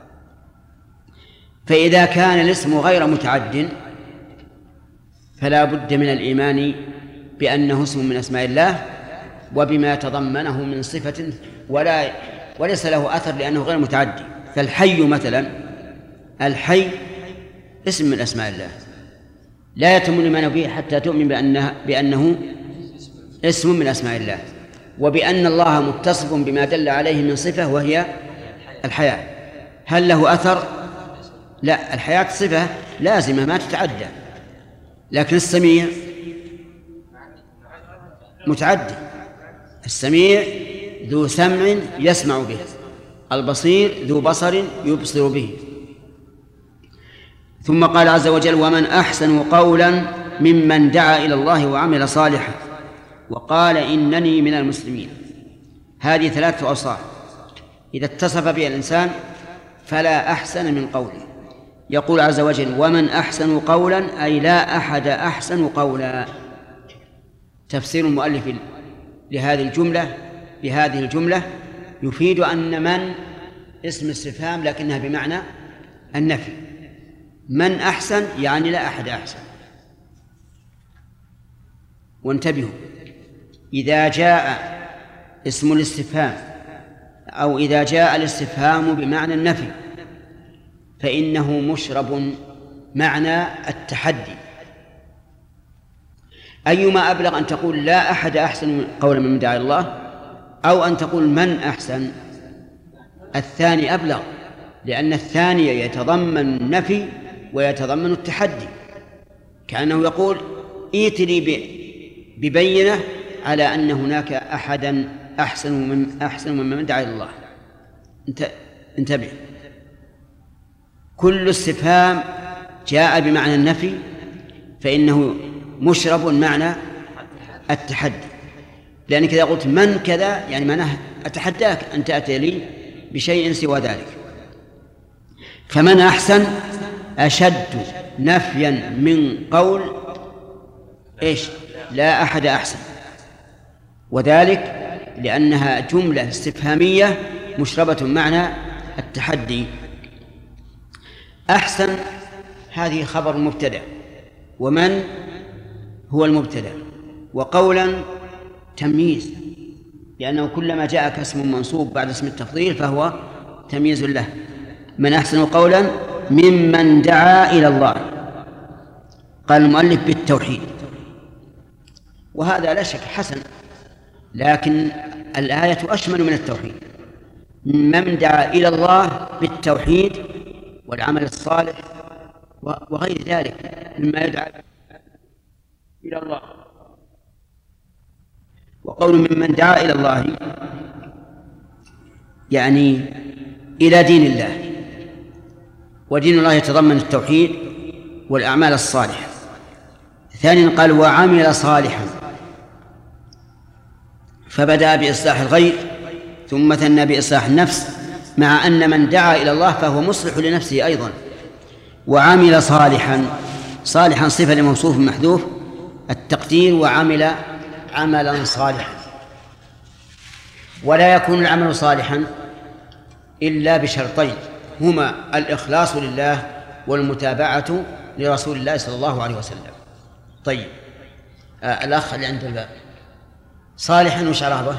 فإذا كان الاسم غير متعد فلا بد من الإيمان بأنه اسم من أسماء الله وبما تضمنه من صفة ولا وليس له أثر لأنه غير متعدي. فالحي مثلا، الحي اسم من أسماء الله، لا يتم الإيمان به حتى تؤمن بأنه, بأنه اسم من أسماء الله، وبأن الله متصف بما دل عليه من صفة وهي الحياة. هل له أثر؟ لا، الحياة صفة لازمة ما تتعدى، لكن السميع متعدي. السميع ذو سمع يسمع به، البصير ذو بصر يبصر به. ثم قال عز وجل: ومن أحسن قولا ممن دعا إلى الله وعمل صالحا وقال إنني من المسلمين. هذه ثلاثة أوصاف إذا اتصف بها الإنسان فلا أحسن من قوله. يقول عز وجل: ومن أحسن قولا، أي لا أحد أحسن قولا. تفسير المؤلف لهذه الجملة بهذه الجملة يفيد أن من اسم استفهام لكنها بمعنى النفي. من أحسن يعني لا أحد أحسن. وانتبهوا، إذا جاء اسم الاستفهام أو إذا جاء الاستفهام بمعنى النفي فإنه مشرب معنى التحدي. أيما أبلغ، أن تقول لا أحد أحسن قولا ممن دعا إلى الله، أو أن تقول من أحسن؟ الثاني أبلغ، لأن الثاني يتضمن النفي ويتضمن التحدي، كأنه يقول: ائت لي ببينة على أن هناك أحدا أحسن من أحسن ممن دعا إلى الله. انتبه، كل استفهام جاء بمعنى النفي فإنه مشرب معنى التحدي، لأنك إذا قلت من كذا يعني معناه أتحداك أن تأتي لي بشيء سوى ذلك. فمن أحسن أشد نفيا من قول إيش؟ لا أحد أحسن، وذلك لأنها جملة استفهامية مشربة معنى التحدي. أحسن هذه خبر مبتدأ، ومن هو المبتدأ، وقولا تمييز، لأنه كلما جاءك اسم منصوب بعد اسم التفضيل فهو تمييز له. من أحسن قولا ممن دعا إلى الله. قال المؤلف بالتوحيد، وهذا لا شك حسن، لكن الآية أشمل من التوحيد. من دعا إلى الله بالتوحيد والعمل الصالح وغير ذلك مما يدعى إلى الله. وقول ممن دعا إلى الله يعني إلى دين الله، ودين الله يتضمن التوحيد والأعمال الصالحة. ثانيا قال وعمل صالحا، فبدأ بإصلاح الغير ثم ثنى بإصلاح النفس، مع أن من دعا إلى الله فهو مصلح لنفسه أيضا. وعمل صالحا، صالحا صفة لموصوف محذوف التقدير، وعمل عملا صالحا. ولا يكون العمل صالحا إلا بشرطين، هما الإخلاص لله والمتابعة لرسول الله صلى الله عليه وسلم. طيب، آه الأخ اللي عند الباب صالحا وش عرابه؟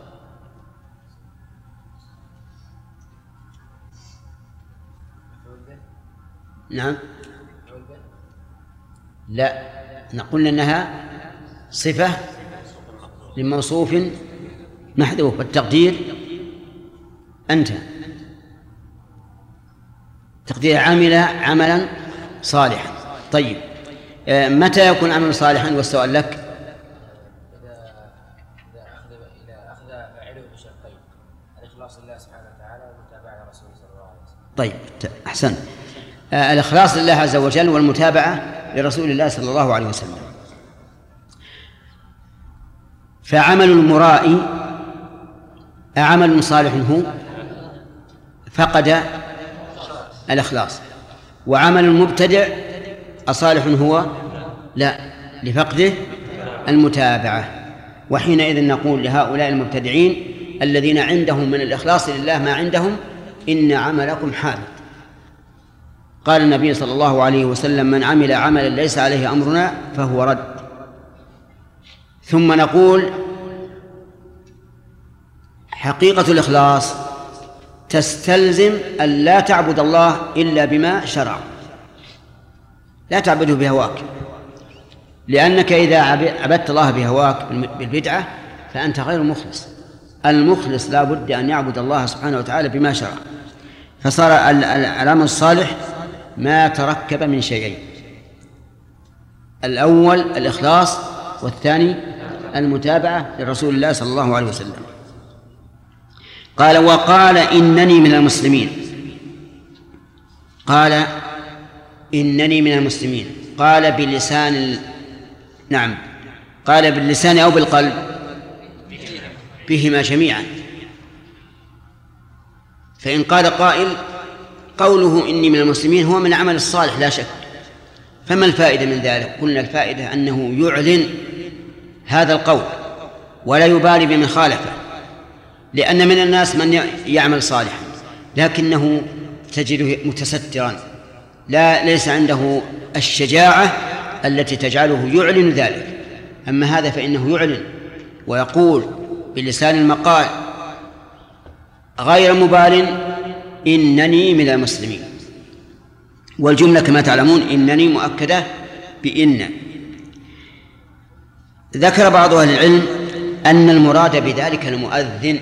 نعم، لا، نقول إنها صفة لموصوف محذوف، التقدير أنت، تقدير عمل عملا صالحا. طيب، آه متى يكون عمل صالحا؟ والسؤال لك. طيب، أحسن. آه الإخلاص لله عز وجل والمتابعة لرسول الله صلى الله عليه وسلم. فعمل المرائي عمل صالح هو فقد الإخلاص، وعمل المبتدع أصالح هو لا لفقده المتابعة. وحينئذ نقول لهؤلاء المبتدعين الذين عندهم من الإخلاص لله ما عندهم: إن عملكم حابط. قال النبي صلى الله عليه وسلم: من عمل عملا ليس عليه أمرنا فهو رد. ثم نقول: حقيقة الإخلاص تستلزم أن لا تعبد الله إلا بما شرع، لا تعبده بهواك، لأنك إذا عبدت الله بهواك بالبدعة فأنت غير مخلص. المخلص لا بد أن يعبد الله سبحانه وتعالى بما شرع. فصار العمل الصالح ما تركب من شيئين: الأول الإخلاص، والثاني المتابعة لرسول الله صلى الله عليه وسلم. قال: وقال إنني من المسلمين. قال إنني من المسلمين، قال بلسان ال... نعم، قال باللسان أو بالقلب؟ بهما جميعا. فإن قال قائل قوله إني من المسلمين هو من العمل الصالح لا شك، فما الفائدة من ذلك؟ قلنا الفائدة أنه يعلن هذا القول ولا يبالي بمن خالفه، لأن من الناس من يعمل صالحا لكنه تجده متسترا، لا ليس عنده الشجاعة التي تجعله يعلن ذلك. أما هذا فإنه يعلن ويقول بلسان المقال غير مبال إنني من المسلمين. والجملة كما تعلمون إنني مؤكدة بإن. ذكر بعض أهل العلم أن المراد بذلك المؤذن،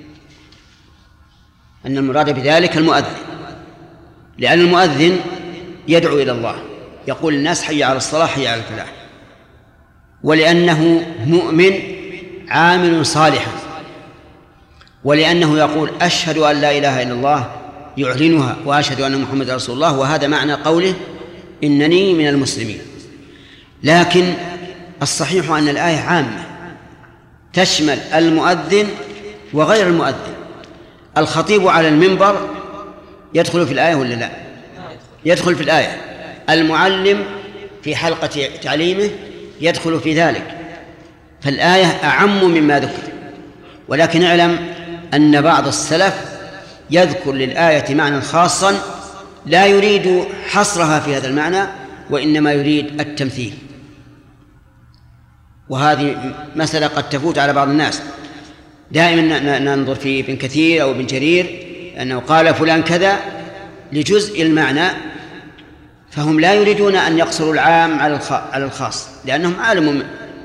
أن المراد بذلك المؤذن، لأن المؤذن يدعو إلى الله، يقول الناس حي على الصلاة حي على الفلاح، ولأنه مؤمن عامل صالحا، ولأنه يقول أشهد أن لا إله إلا الله يعلنها وأشهد أن محمد رسول الله، وهذا معنى قوله إنني من المسلمين. لكن الصحيح أن الآية عامة تشمل المؤذن وغير المؤذن. الخطيب على المنبر يدخل في الآية ولا لا؟ يدخل في الآية. المعلم في حلقة تعليمه يدخل في ذلك، فالآية أعم مما ذكر. ولكن اعلم أن بعض السلف يذكر للآية معنى خاصا لا يريد حصرها في هذا المعنى، وإنما يريد التمثيل، وهذه مسألة قد تفوت على بعض الناس. دائما ننظر في ابن كثير أو ابن جرير أنه قال فلان كذا لجزء المعنى، فهم لا يريدون أن يقصروا العام على الخاص، لأنهم أعلموا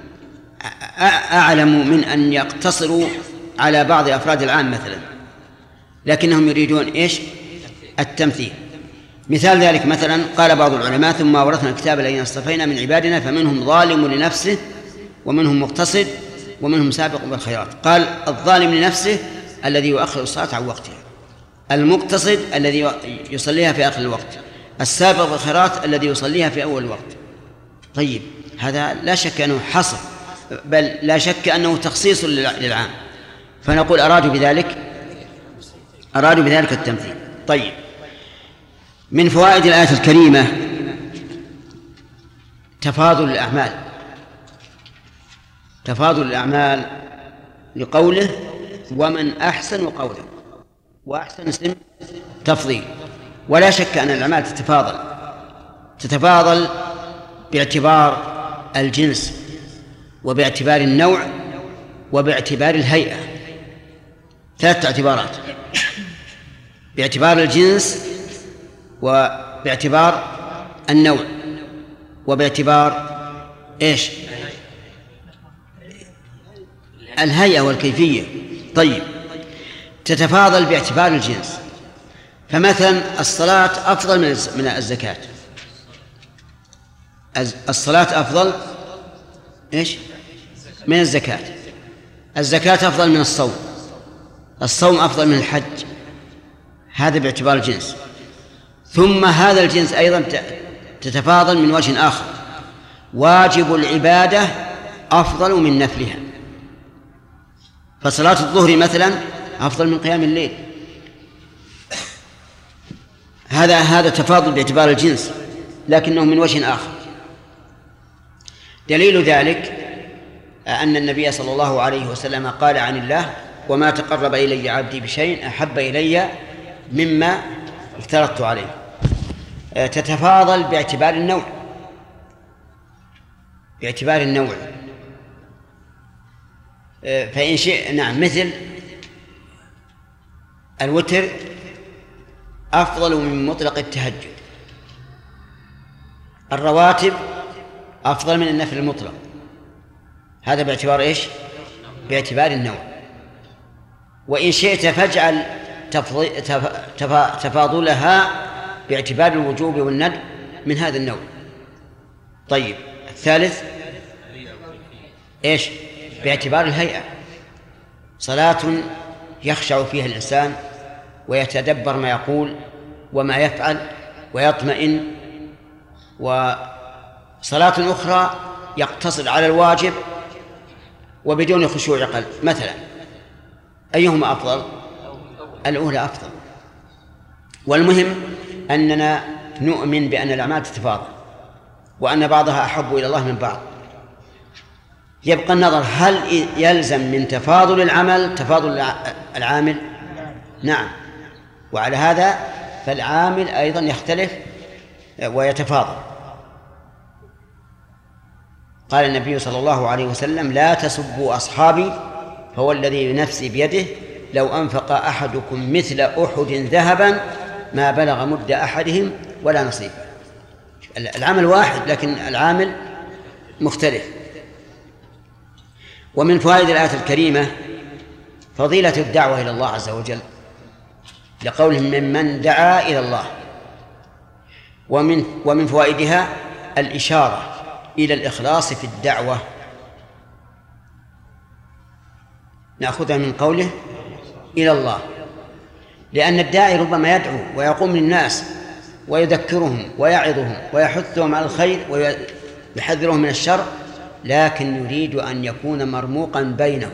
أعلم من أن يقتصروا على بعض أفراد العام مثلا، لكنهم يريدون إيش؟ التمثيل. مثال ذلك مثلا قال بعض العلماء ثم أورثنا الكتاب الذين اصطفينا من عبادنا فمنهم ظالم لنفسه ومنهم مقتصد ومنهم سابق بالخيرات. قال الظالم لنفسه الذي يؤخر الصلاة عن وقتها، المقتصد الذي يصليها في آخر الوقت، السابق بالخيرات الذي يصليها في أول الوقت. طيب هذا لا شك أنه حصر، بل لا شك أنه تخصيص للعام، فنقول أرادوا بذلك أرادوا بذلك التمثيل. طيب، من فوائد الآية الكريمة تفاضل الأعمال، تفاضل الأعمال لقوله ومن أحسن قولا، وأحسن اسم تفضيل. ولا شك أن الأعمال تتفاضل تتفاضل باعتبار الجنس وباعتبار النوع وباعتبار الهيئة، ثلاثة اعتبارات: باعتبار الجنس وباعتبار النوع وباعتبار إيش؟ الهيئة والكيفية. طيب، تتفاضل باعتبار الجنس، فمثلا الصلاة أفضل من الزكاة، الصلاة أفضل إيش؟ من الزكاة، الزكاة أفضل من الصوم، الصوم أفضل من الحج، هذا باعتبار الجنس. ثم هذا الجنس أيضا تتفاضل من وجه آخر، واجب العبادة أفضل من نفلها، فصلاة الظهر مثلا أفضل من قيام الليل. هذا هذا تفاضل باعتبار الجنس، لكنه من وجه آخر. دليل ذلك أن النبي صلى الله عليه وسلم قال عن الله وما تقرب إلي عبدي بشيء أحب إلي مما افترضت عليه. تتفاضل باعتبار النوع، باعتبار النوع فإن شئ نعم، مثل الوتر أفضل من مطلق التهجد، الرواتب أفضل من النفل المطلق. هذا باعتبار إيش؟ باعتبار النوع. وإن شئت فاجعل تفاضلها باعتبار الوجوب والندب من هذا النوع. طيب الثالث إيش؟ باعتبار الهيئة، صلاة يخشع فيها الإنسان ويتدبر ما يقول وما يفعل ويطمئن، وصلاة أخرى يقتصر على الواجب وبدون خشوع قلب مثلا. أيهما أفضل؟ الأولى أفضل. والمهم أننا نؤمن بأن الأعمال تتفاضل وأن بعضها أحب إلى الله من بعض. يبقى النظر هل يلزم من تفاضل العمل تفاضل العامل؟ نعم. وعلى هذا فالعامل أيضا يختلف ويتفاضل. قال النبي صلى الله عليه وسلم: لا تسبوا أصحابي فهو الذي نفسي بيده لو أنفق أحدكم مثل أحد ذهبا ما بلغ مد أحدهم ولا نصيبه. العمل واحد لكن العامل مختلف. ومن فوائد الآية الكريمة فضيلة الدعوة إلى الله عز وجل لقولهم ممن دعا إلى الله. ومن ومن فوائدها الإشارة إلى الإخلاص في الدعوة، نأخذها من قوله إلى الله، لأن الداعي ربما يدعو ويقوم للناس ويذكرهم ويعظهم ويحثهم على الخير ويحذرهم من الشر، لكن يريد أن يكون مرموقا بينهم.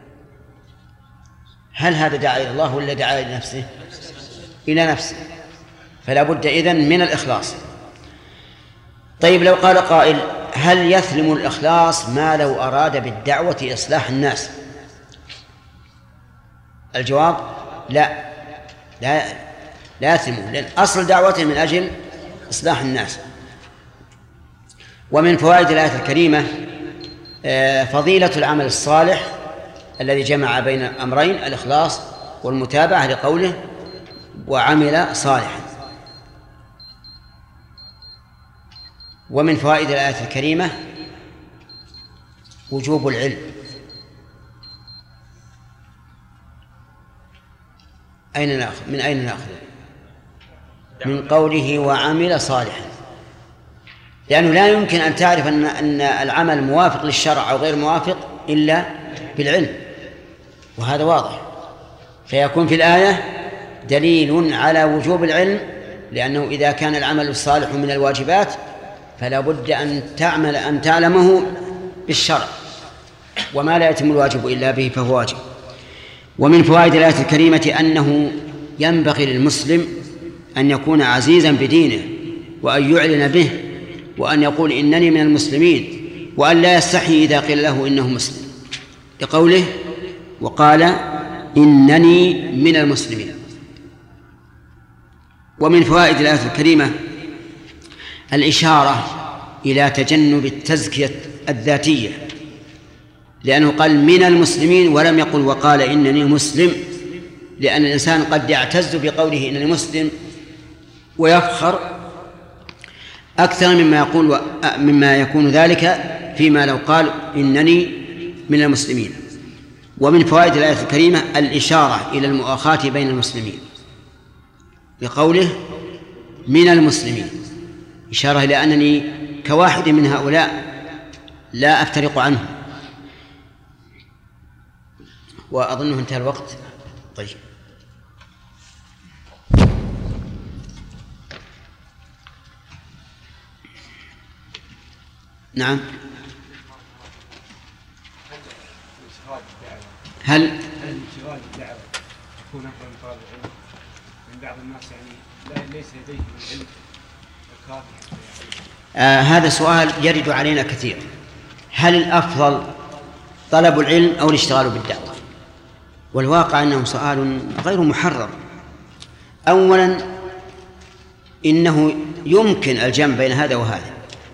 هل هذا داعي إلى الله ولا داعي إلى نفسه؟ إلى نفسه. فلا بد إذن من الإخلاص. طيب لو قال قائل: هل يثلم الإخلاص ما لو أراد بالدعوة إصلاح الناس؟ الجواب: لا لا لا يثلم، لأن أصل دعوته من أجل إصلاح الناس. ومن فوائد الآية الكريمة فضيلة العمل الصالح الذي جمع بين أمرين: الإخلاص والمتابعة، لقوله: وعمل صالحا. ومن فوائد الآية الكريمة وجوب العلم. أين نأخذ؟ من أين نأخذ؟ من قوله: وعمل صالحا، لأنه لا يمكن أن تعرف أن أن العمل موافق للشرع أو غير موافق إلا بالعلم، وهذا واضح. فيكون في الآية دليل على وجوب العلم، لأنه إذا كان العمل الصالح من الواجبات فلا بد أن تعمل أن تعلمه بالشرع، وما لا يتم الواجب إلا به فهو واجب. ومن فوائد الآية الكريمة أنه ينبغي للمسلم أن يكون عزيزا بدينه وأن يعلن به وأن يقول إنني من المسلمين، وأن لا يستحي إذا قيل له إنه مسلم، لقوله: وقال إنني من المسلمين. ومن فوائد الآية الكريمة الإشارة إلى تجنب التزكية الذاتية، لأنه قال من المسلمين ولم يقل وقال إنني مسلم، لأن الإنسان قد يعتز بقوله إنني مسلم ويفخر أكثر مما يقول و... مما يكون ذلك فيما لو قال إنني من المسلمين. ومن فوائد الآية الكريمة الإشارة إلى المؤاخاة بين المسلمين، لقوله من المسلمين، إشارة إلى أنني كواحد من هؤلاء لا أفترق عنه. وأظنه انتهى الوقت. طيب نعم. هل انشغال الدعوة يكون أفضل من طلب العلم؟ من بعض الناس يعني ليس لديه العلم الكافي. آه هذا سؤال يرد علينا كثير: هل الأفضل طلب العلم أو الاشتغال بالدعوة؟ والواقع أنه سؤال غير محرر. أولا إنه يمكن الجمع بين هذا وهذا،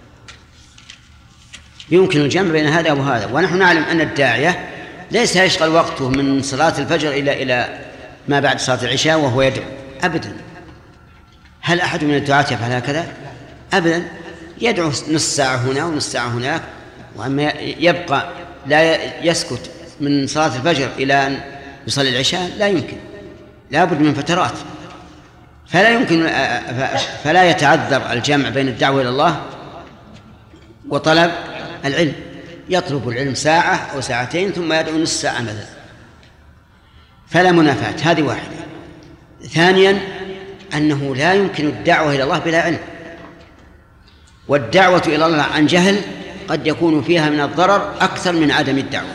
يمكن الجمع بين هذا وهذا، ونحن نعلم أن الداعية ليس يشغل وقته من صلاة الفجر إلى إلى ما بعد صلاة العشاء وهو يدعو أبدا. هل أحد من الدعاة يفعل هكذا؟ أبدا. يدعو نص ساعة هنا ونص ساعة هناك، وأما يبقى لا يسكت من صلاة الفجر إلى أن يصلي العشاء لا يمكن، لا بد من فترات. فلا يمكن فلا يتعذر الجمع بين الدعوة إلى الله وطلب العلم. يطلب العلم ساعة أو ساعتين ثم يدعو نص ساعة مثلا، فلا منافاة. هذه واحدة. ثانيا أنه لا يمكن الدعوة إلى الله بلا علم، والدعوة إلى الله عن جهل قد يكون فيها من الضرر أكثر من عدم الدعوة.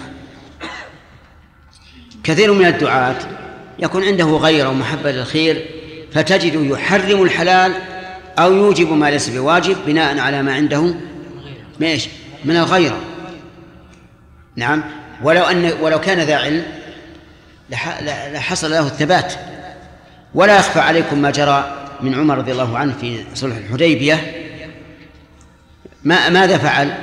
كثير من الدعاة يكون عنده غيرة ومحبة للخير، فتجد يحرم الحلال أو يوجب ما ليس بواجب بناء على ما عنده ماشي من الغيرة. نعم، ولو أن ولو كان ذا علم لحصل له الثبات. ولا يخفى عليكم ما جرى من عمر رضي الله عنه في صلح الحديبية. ما ماذا فعل؟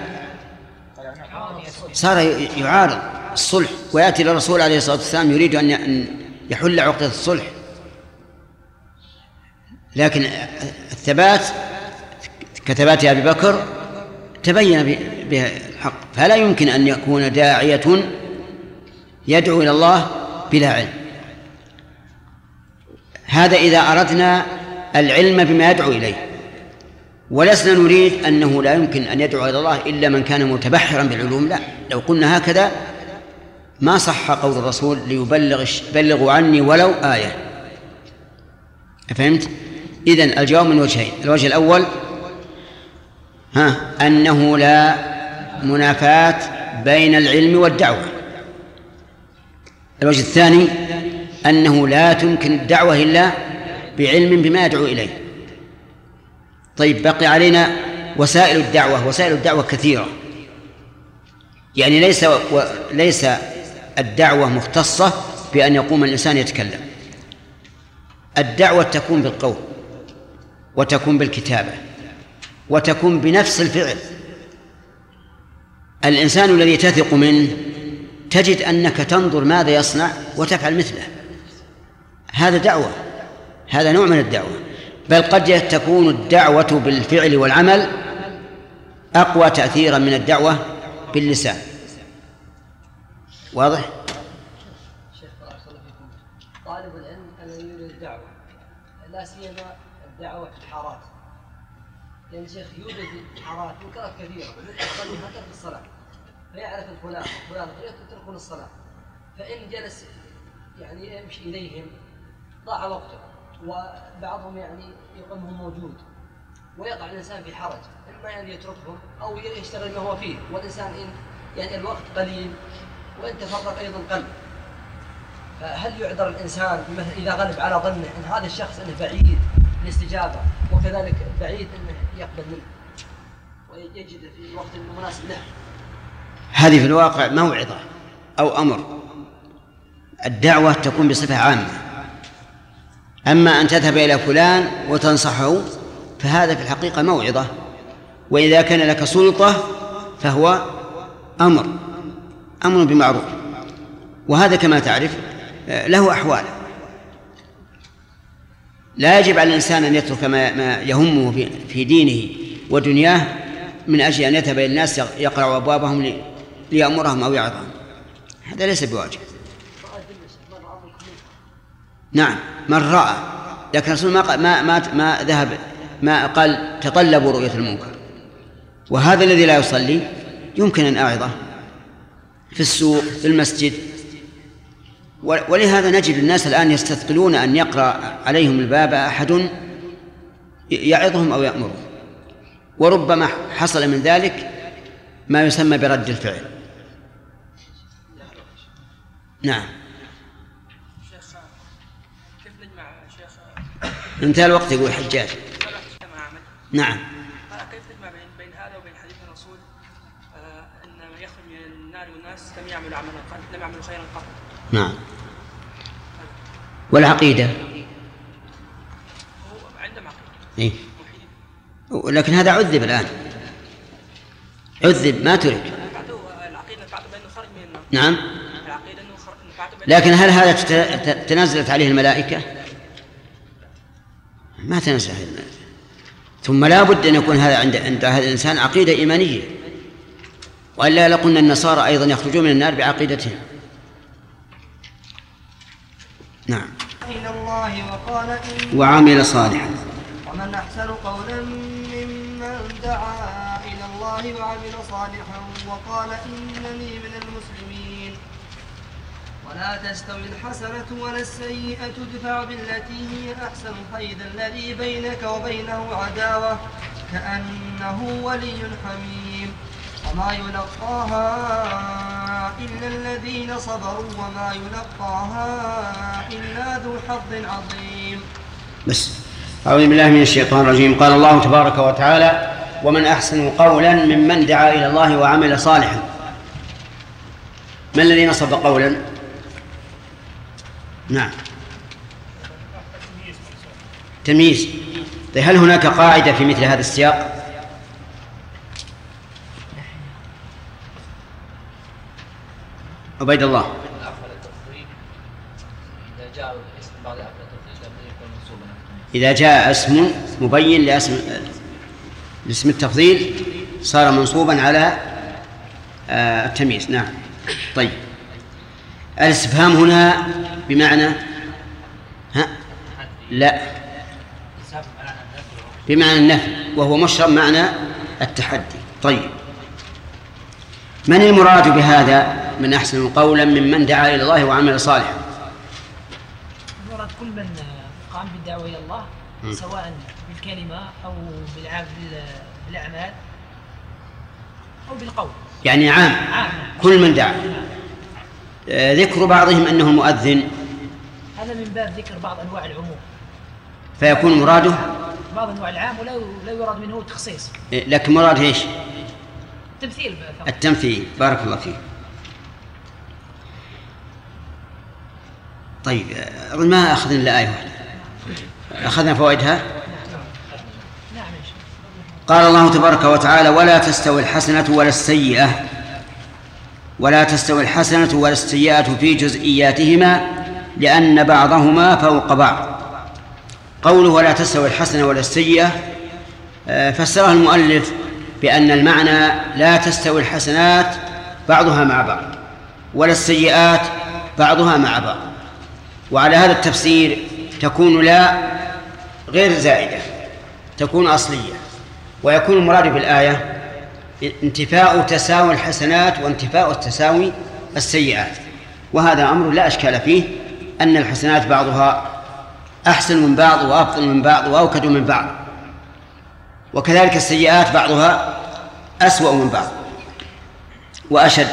صار يعارض الصلح ويأتي للرسول عليه الصلاة والسلام يريد أن يحل عقدة الصلح، لكن الثبات كثبات أبي بكر تبين به الحق. فلا يمكن أن يكون داعية يدعو إلى الله بلا علم. هذا إذا أردنا العلم بما يدعو إليه، ولسنا نريد أنه لا يمكن أن يدعو إلى الله إلا من كان متبحرا بالعلوم. لا، لو قلنا هكذا ما صح قول الرسول ليبلغ بلغوا عني ولو آية. فهمت؟ إذن الجواب من وجهين. الوجه الأول ها أنه لا منافاة بين العلم والدعوة. الوجه الثاني أنه لا تمكن الدعوة إلا بعلم بما يدعو إليه. طيب، بقي علينا وسائل الدعوة. وسائل الدعوة كثيرة، يعني ليس و... ليس الدعوة مختصة بأن يقوم الإنسان يتكلم. الدعوة تكون بالقول، وتكون بالكتابة، وتكون بنفس الفعل. الإنسان الذي تثق منه تجد أنك تنظر ماذا يصنع وتفعل مثله. هذا دعوة، هذا نوع من الدعوة. بل قد تكون الدعوة بالفعل والعمل أقوى تأثيرا من الدعوة باللسان. واضح؟ شيخ طالب العلم الذي يريد الدعوة، لا سيما الدعوة في الحارات، لأن يعني شيخ يوجد حارات منكرات كثيرة مثل مثلا في الصلاة، فيعرف الفلان وفلان يتركون الصلاة، فإن جلس يعني يمشي إليهم ضاع وقته، وبعضهم يعني يقوم موجود، ويقع الإنسان في حرج، إما أن يتركهم أو يشتغل ما هو فيه، والإنسان إن يعني الوقت قليل وإن تفرق أيضا قل. فهل يعذر الإنسان إذا غلب على ظنه أن هذا الشخص أنه بعيد الاستجابة، وكذلك بعيد أنه يقبل منه ويجد في الوقت المناسب له؟ هذه في الواقع موعظة أو أمر. الدعوة تكون بصفة عامة، أما أن تذهب إلى فلان وتنصحه فهذا في الحقيقة موعظة، وإذا كان لك سلطة فهو أمر أمر بمعروف. وهذا كما تعرف له أحوال. لا يجب على الإنسان أن يترك ما يهمه في دينه ودنياه من أجل أن يذهب إلى الناس يقرأ أبوابهم ليأمرهم أو يعظهم. هذا ليس بواجب. نعم، من رأى، لكن الرسول ما ما ما, ما ذهب ما قال تطلبوا رؤية المنكر. وهذا الذي لا يصلي يمكن أن أعظه في السوق في المسجد. ولهذا نجد الناس الآن يستثقلون أن يقرأ عليهم الباب أحد يعظهم أو يأمرهم، وربما حصل من ذلك ما يسمى برد الفعل. نعم. انتهى الوقت يقول حجاج. نعم. كيف نجمع بين هذا وبين حديث الرسول ان من يخرج من النار والناس لم يعمل عملا قط، لم يعمل خيرا قط؟ نعم. والعقيدة؟ هو عندهم عقيدة. إيه؟ لكن هذا عذب الآن، عذب ما ترك. العقيدة بعد بأنه خرج من النار. نعم. العقيدة أنه خرج بعد. لكن هل هذا تنزلت عليه الملائكة؟ ما تنزل عليه الملائكة. ثم لا بد أن يكون هذا عند عند هذا الإنسان عقيدة إيمانية، وإلا لقلنا النصارى أيضا يخرجون من النار بعقيدتهم. نعم. إلى الله وقال إن وعمل صالحا. ومن أحسن قولا ممن دعا إلى الله وعمل صالحا وقال إنني من المسلمين. ولا تستوي الحسنة ولا السيئة ادفع بالتي هي أحسن فإذا الذي بينك وبينه عداوة كأنه ولي حميم وما يلقاها إلا الذين صبروا وما يلقاها إلا ذو حظ عظيم. بس أعوذ بالله من الشيطان الرجيم. قال الله تبارك وتعالى: ومن أحسن قولا ممن دعا إلى الله وعمل صالحا. ما الذي نصب قولا؟ نعم، تمييز. هل هناك قاعدة في مثل هذا السياق؟ عبيد الله. إذا جاء اسم مبين لاسم لاسم التفضيل صار منصوبا على التمييز. نعم. طيب، الاستفهام هنا بمعنى ها؟ لا، بمعنى النفي، وهو مشرب معنى التحدي. طيب، من المراد بهذا من أحسن قولا ممن دعا إلى الله وعمل صالحا؟ المراد كل من قام بالدعوة إلى الله سواء بالكلمة أو بالأعمال أو بالقول، يعني عام, عام. كل من دعا. آه ذكر بعضهم أنه المؤذن، هذا من باب ذكر بعض أنواع العموم، فيكون مراده بعض أنواع العام ولا لا يراد منه التخصيص. لكن مراد ايش؟ التمثيل. التمثيل. بارك الله فيك. طيب، ما أخذنا إلا آية واحدة، أخذنا فوائدها. قال الله تبارك وتعالى: ولا تستوي الحسنة ولا السيئة ولا تستوي الحسنة ولا السيئة في جزئياتهما لأن بعضهما فوق بعض. قوله ولا تستوي الحسنة ولا السيئة فسرها المؤلف بأن المعنى لا تستوي الحسنات بعضها مع بعض ولا السيئات بعضها مع بعض، وعلى هذا التفسير تكون لا غير زائدة، تكون أصلية، ويكون المراد بالآية انتفاء تساوي الحسنات وانتفاء تساوي السيئات، وهذا أمر لا أشكال فيه، أن الحسنات بعضها أحسن من بعض وأفضل من بعض وأوكد من بعض، وكذلك السيئات بعضها أسوأ من بعض وأشد.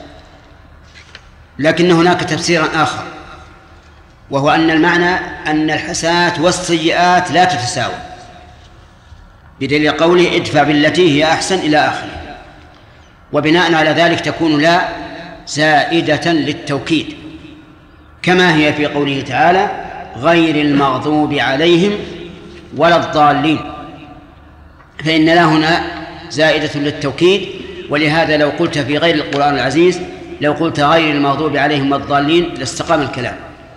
لكن هناك تفسيرا آخر، وهو أن المعنى أن الحسنات والسيئات لا تتساوي، بدليل قوله ادفع بالتي هي أحسن إلى آخره، وبناء على ذلك تكون لا زائدة للتوكيد، كما هي في قوله تعالى غير المغضوب عليهم ولا الضالين، فإن لا هنا زائدة للتوكيد. ولهذا لو قلت في غير القرآن العزيز، لو قلت غير المغضوب عليهم ولا الضالين لاستقام الكلام.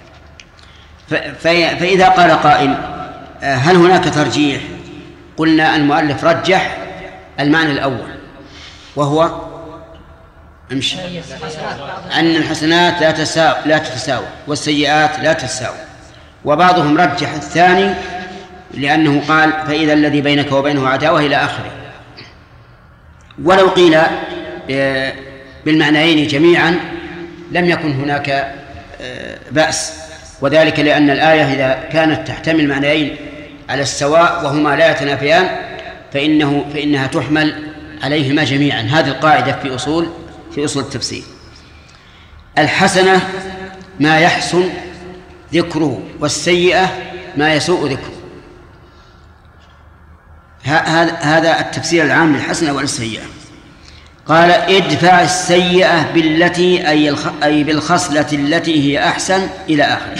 فإذا قال قائل هل هناك ترجيح؟ قلنا المؤلف رجح المعنى الأول، وهو امشي أن الحسنات لا تساوي لا تتساوي والسيئات لا تتساوي، وبعضهم رجح الثاني لأنه قال فإذا الذي بينك وبينه عداوة إلى آخره. ولو قيل بالمعنيين جميعا لم يكن هناك بأس، وذلك لأن الآية إذا كانت تحتمل معنيين على السواء وهما لا يتنافيان فإنه فإنها تحمل عليهما جميعا. هذه القاعدة في أصول في أصول التفسير. الحسنة ما يحسن ذكره، والسيئة ما يسوء ذكره. هذا التفسير العام للحسنة والسيئة. قال ادفع السيئة بالتي أي, أي بالخصلة التي هي أحسن إلى آخره.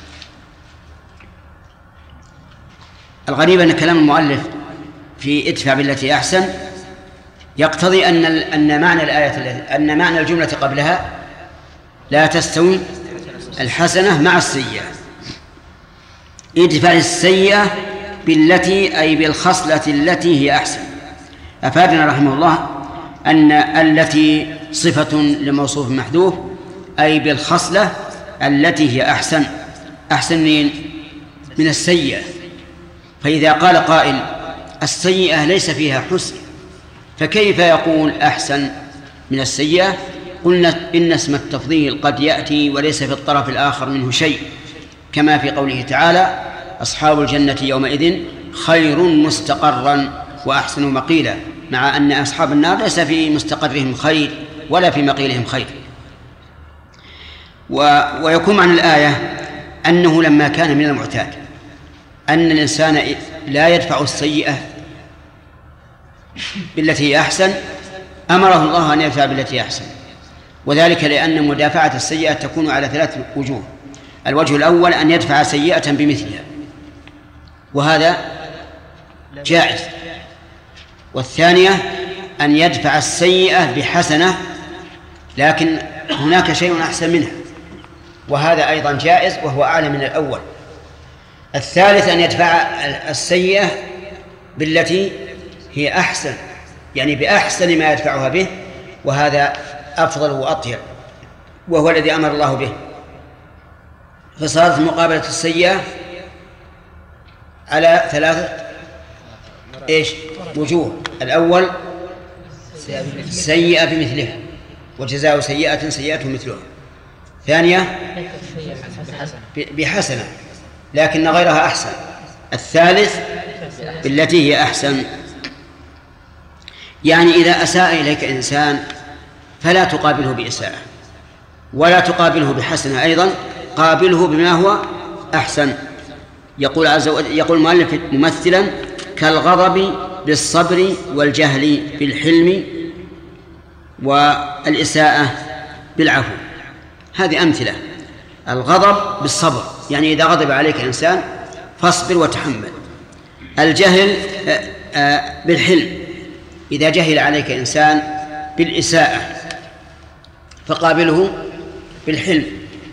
الغريب أن كلام المؤلف في ادفع بالتي أحسن يقتضي أن أن معنى الآية أن معنى الجملة قبلها لا تستوي الحسنة مع السيئة. ادفع السيئة بالتي أي بالخصلة التي هي أحسن. أفادنا رحمه الله أن التي صفة لموصوف محذوف، أي بالخصلة التي هي أحسن. أحسن من من السيئة. فإذا قال قائل السيئة ليس فيها حسن، فكيف يقول أحسن من السيئة؟ قلنا إن اسم التفضيل قد يأتي وليس في الطرف الآخر منه شيء، كما في قوله تعالى أصحاب الجنة يومئذ خير مستقرا وأحسن مقيلا، مع أن أصحاب النار ليس في مستقرهم خير ولا في مقيلهم خير. و... ويكون عن الآية أنه لما كان من المعتاد أن الإنسان لا يدفع السيئة بالتي هي أحسن، أمره الله أن يدفع بالتي هي أحسن، وذلك لأن مدافعة السيئة تكون على ثلاث وجوه. الوجه الأول أن يدفع سيئة بمثلها، وهذا جائز. والثانية أن يدفع السيئة بحسنة لكن هناك شيء أحسن منها، وهذا أيضا جائز وهو أعلى من الأول. الثالث أن يدفع السيئة بالتي هي أحسن، يعني بأحسن ما يدفعها به، وهذا أفضل وأطيب، وهو الذي أمر الله به. فصارت مقابلة السيئة على ثلاثة إيش وجوه. الأول سيئة بمثلها، وجزاء سيئة سيئة مثلها. ثانية بحسنة لكن غيرها أحسن. الثالث بالتي هي أحسن. يعني إذا أساء إليك إنسان فلا تقابله بإساءة ولا تقابله بحسنة، أيضا قابله بما هو أحسن. يقول عز وجل، يقول المؤلف ممثلا كالغضب بالصبر والجهل بالحلم والإساءة بالعفو. هذه أمثلة. الغضب بالصبر، يعني إذا غضب عليك إنسان فاصبر وتحمل. الجهل بالحلم، إذا جهل عليك إنسان بالإساءة فقابله بالحلم.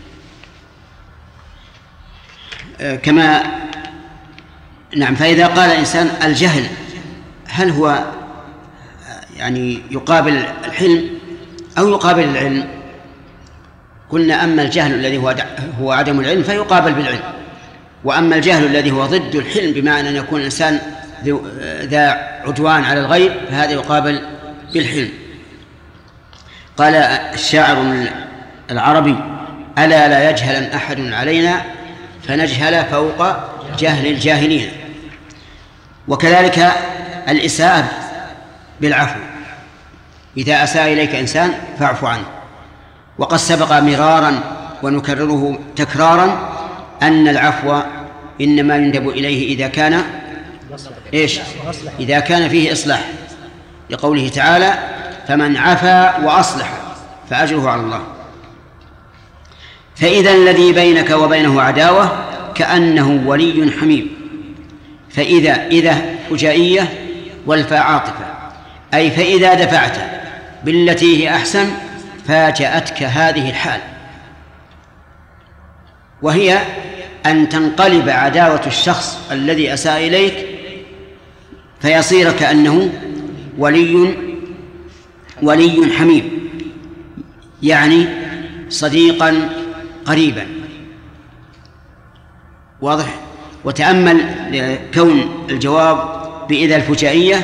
كما نعم. فإذا قال إنسان الجهل، هل هو يعني يقابل الحلم أو يقابل العلم؟ قلنا أما الجهل الذي هو هو عدم العلم فيقابل بالعلم، وأما الجهل الذي هو ضد الحلم بمعنى أن يكون الإنسان ذا عدوان على الغير فهذا يقابل بالحلم. قال الشاعر العربي: ألا لا يجهل أحد علينا فنجهل فوق جهل الجاهلين. وكذلك الإساءة بالعفو، إذا أساء إليك إنسان فاعف عنه. وقد سبق مرارا ونكرره تكرارا أن العفو إنما يندب إليه إذا كان إيش؟ إذا كان فيه إصلاح، لقوله تعالى: فمن عفا وأصلح فأجره على الله. فإذا الذي بينك وبينه عداوة كأنه ولي حميم. فإذا إذا فجائية والفاء عاطفة، أي فإذا دفعت بالتي هي أحسن فاجأتك هذه الحال، وهي أن تنقلب عداوة الشخص الذي أساء إليك فيصير كأنه ولي ولي حميم، يعني صديقا قريبا. واضح؟ وتأمل كون الجواب بإذا الفجائية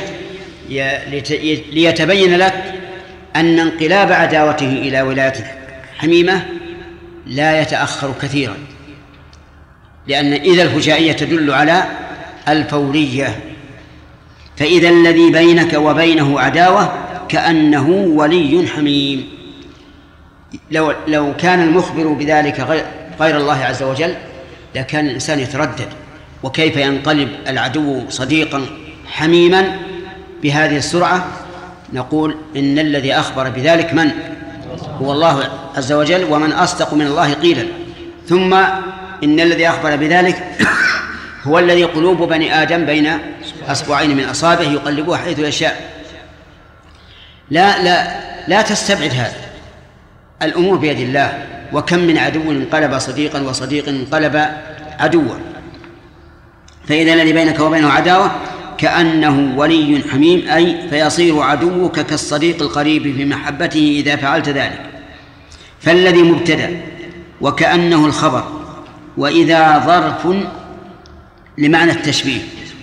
ليتبين لك أن انقلاب عداوته إلى ولاية حميمة لا يتأخر كثيرا، لأن إذا الفجائية تدل على الفورية. فإذا الذي بينك وبينه عداوة كأنه ولي حميم. لو, لو كان المخبر بذلك غير, غير الله عز وجل لكان الإنسان يتردد، وكيف ينقلب العدو صديقا حميما بهذه السرعة؟ نقول إن الذي أخبر بذلك من هو الله عز وجل، ومن أصدق من الله قيلا. ثم إن الذي أخبر بذلك هو الذي قلوب بني آدم بين أصبعين من أصابعه يقلبها حيث يشاء. لا لا لا تستبعد هذا، الأمور بيد الله. وكم من عدو انقلب صديقا وصديق انقلب عدوا. فإذا الذي بينك وبينه عداوة كأنه ولي حميم، أي فيصير عدوك كالصديق القريب في محبته إذا فعلت ذلك. فالذي مبتدأ وكأنه الخبر، وإذا ظرف لمعنى التشبيه.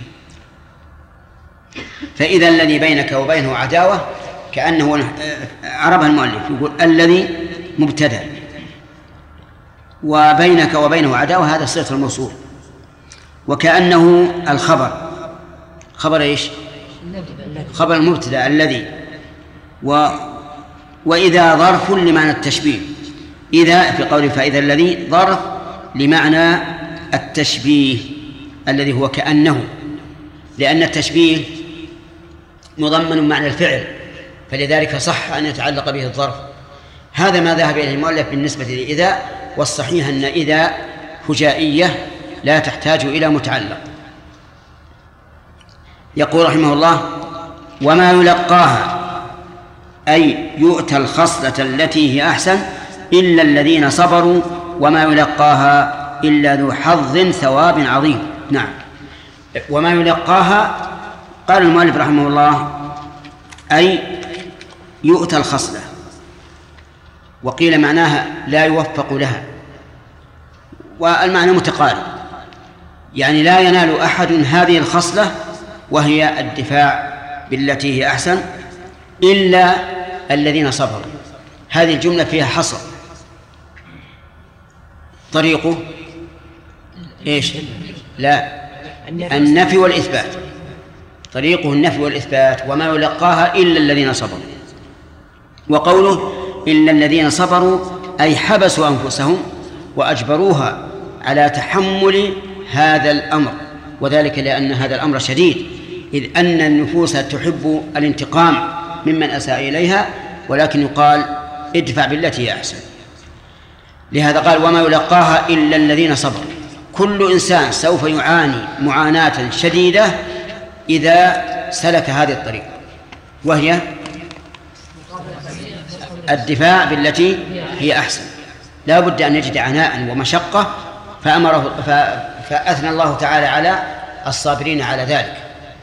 فإذا الذي بينك وبينه عداوة كأنه عربها المؤلف يقول الذي مبتدأ وبينك وبينه عداوة، هذا صيغة الموصول. وكأنه الخبر، خبر إيش؟ خبر المبتدأ الذي. و وإذا ظرف لمعنى التشبيه، إذا في قوله فإذا الذي ظرف لمعنى التشبيه الذي هو كأنه، لأن التشبيه مضمن معنى الفعل، فلذلك صح أن يتعلق به الظرف. هذا ما ذهب إليه المؤلف بالنسبة لإذا، والصحيح أن إذا هجائية لا تحتاج إلى متعلق. يقول رحمه الله وما يلقاها، أي يؤتى الخصلة التي هي أحسن إلا الذين صبروا، وما يلقاها إلا ذو حظ ثواب عظيم. نعم. وما يلقاها قال المؤلف رحمه الله أي يؤتى الخصلة، وقيل معناها لا يوفق لها، والمعنى متقارب، يعني لا ينال أحد هذه الخصلة وهي الدفاع بالتي هي أحسن إلا الذين صبروا. هذه الجملة فيها حصر، طريقه إيش؟ لا، النفي والإثبات، طريقه النفي والإثبات. وما يلقاها إلا الذين صبروا. وقوله إلا الذين صبروا أي حبسوا أنفسهم وأجبروها على تحمل هذا الأمر، وذلك لأن هذا الأمر شديد، إذ أن النفوس تحب الانتقام ممن أساء إليها، ولكن يقال ادفع بالتي هي أحسن. لهذا قال وما يلقاها إلا الذين صبروا. كل إنسان سوف يعاني معاناة شديدة إذا سلك هذه الطريقة، وهي الدفاع بالتي هي أحسن. لا بد أن يجد عناء ومشقة، فأمره فأثنى الله تعالى على الصابرين على ذلك.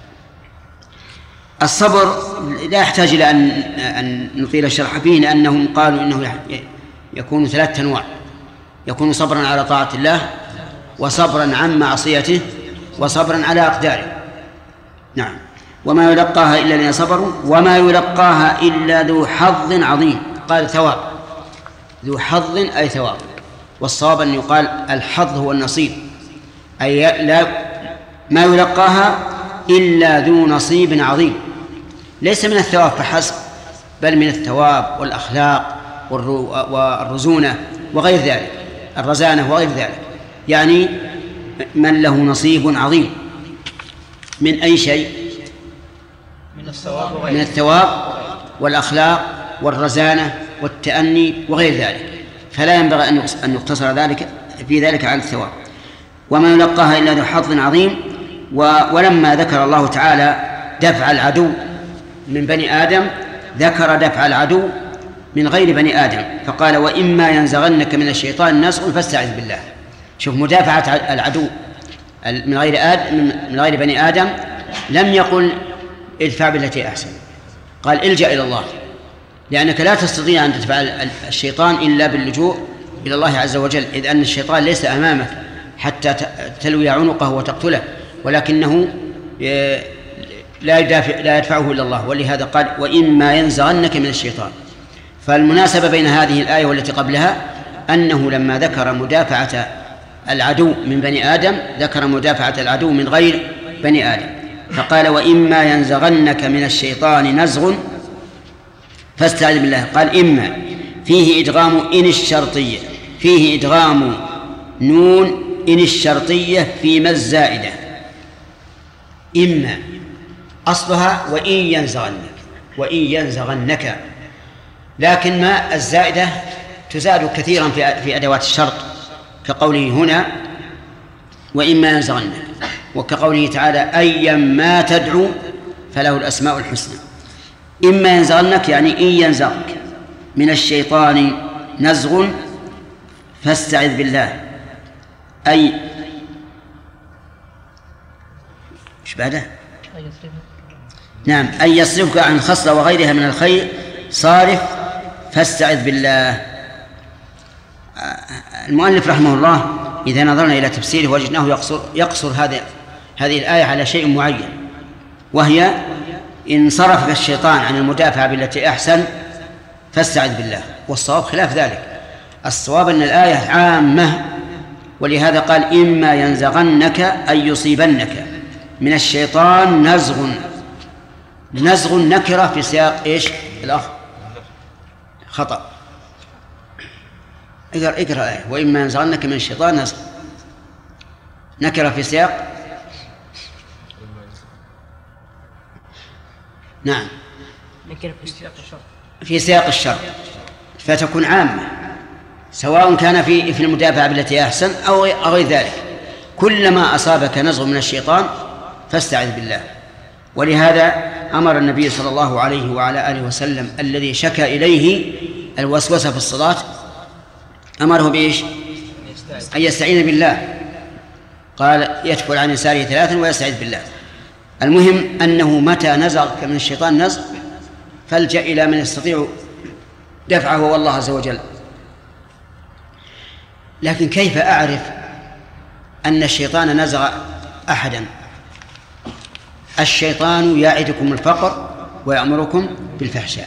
الصبر لا يحتاج إلى أن أن نطيل الشرح فيه، لأنهم قالوا إنه يكون ثلاثة أنواع: يكون صبرا على طاعة الله، وصبرا عن معصيته، وصبرا على أقداره. نعم. وما يلقاها إلا الذين صبروا، وما يلقاها إلا ذو حظ عظيم. قال ثواب، ذو حظ أي ثواب، والصواب أن يقال الحظ هو النصيب، أي لا ما يلقاها إلا ذو نصيب عظيم، ليس من الثواب فحسب، بل من الثواب والأخلاق والرزونة وغير ذلك، الرزانة وغير ذلك، يعني من له نصيب عظيم من أي شيء؟ من الثواب وغير من الثواب والأخلاق والرزانة والتأني وغير ذلك، فلا ينبغي أن يقتصر ذلك في ذلك على الثواب. وما يلقاها إلا ذو حظ عظيم. ولما ذكر الله تعالى دفع العدو من بني آدم ذكر دفع العدو من غير بني آدم، فقال وإما ينزغنك من الشيطان نزغ فاستعذ بالله. شوف، مدافعة العدو من غير آدم من غير بني آدم، لم يقل ادفع بالتي أحسن، قال الجأ إلى الله، لأنك لا تستطيع أن تدفع الشيطان إلا باللجوء إلى الله عز وجل، إذ أن الشيطان ليس أمامك حتى تلوي عنقه وتقتله، ولكنه لا يدافع لا يدفعه إلا الله. ولهذا قال وإما ينزغنك من الشيطان. فالمناسبة بين هذه الآية والتي قبلها أنه لما ذكر مدافعة العدو من بني آدم ذكر مدافعة العدو من غير بني آدم، فقال وإما ينزغنك من الشيطان نزغ فاستعذ بالله. قال إما فيه إدغام إن الشرطية، فيه إدغام نون إن الشرطية في ما الزائدة. إما أصلها وإن ينزغنك، وإن ينزغنك، لكن ما الزائدة تزاد كثيرا في أدوات الشرط، كقوله هنا وإما ينزغنك، وكقوله تعالى أيا ما تدعو فله الأسماء الحسنى. إما ينزغنك يعني إن ينزغك من الشيطان نزغ فاستعذ بالله، أي إيش بعده؟ نعم، أن يصرفك عن خصلة وغيرها من الخير صارف فاستعذ بالله. المؤلف رحمه الله إذا نظرنا إلى تفسيره وجدناه يقصر, يقصر هذه هذه الآية على شيء معين، وهي إن صرفك الشيطان عن المدافعة بالتي أحسن فاستعذ بالله، والصواب خلاف ذلك. الصواب أن الآية عامة، ولهذا قال إما ينزغنك أي يصيبنك من الشيطان نزغ. نزغ نكرة في سياق إيش الأخ خطأ. اقرأ اقرأ آية وإما ينزغنك من الشيطان نزغ، نكرة في سياق نعم في سياق الشر، فتكون عامة سواء كان في في المدافعة بالتي أحسن أو غير ذلك. كلما أصابك نزغ من الشيطان فاستعذ بالله. ولهذا أمر النبي صلى الله عليه وعلى آله وسلم الذي شكى إليه الوسوسة في الصلاة أمره بإيش؟ أن يستعين بالله. قال يتفل عن يساره ثلاثا ويستعذ بالله. المهم أنه متى نزغك من الشيطان نزغ فالجأ إلى من يستطيع دفعه والله عز وجل. لكن كيف أعرف أن الشيطان نزغ أحدا؟ الشيطان يعدكم الفقر ويأمركم بالفحشاء.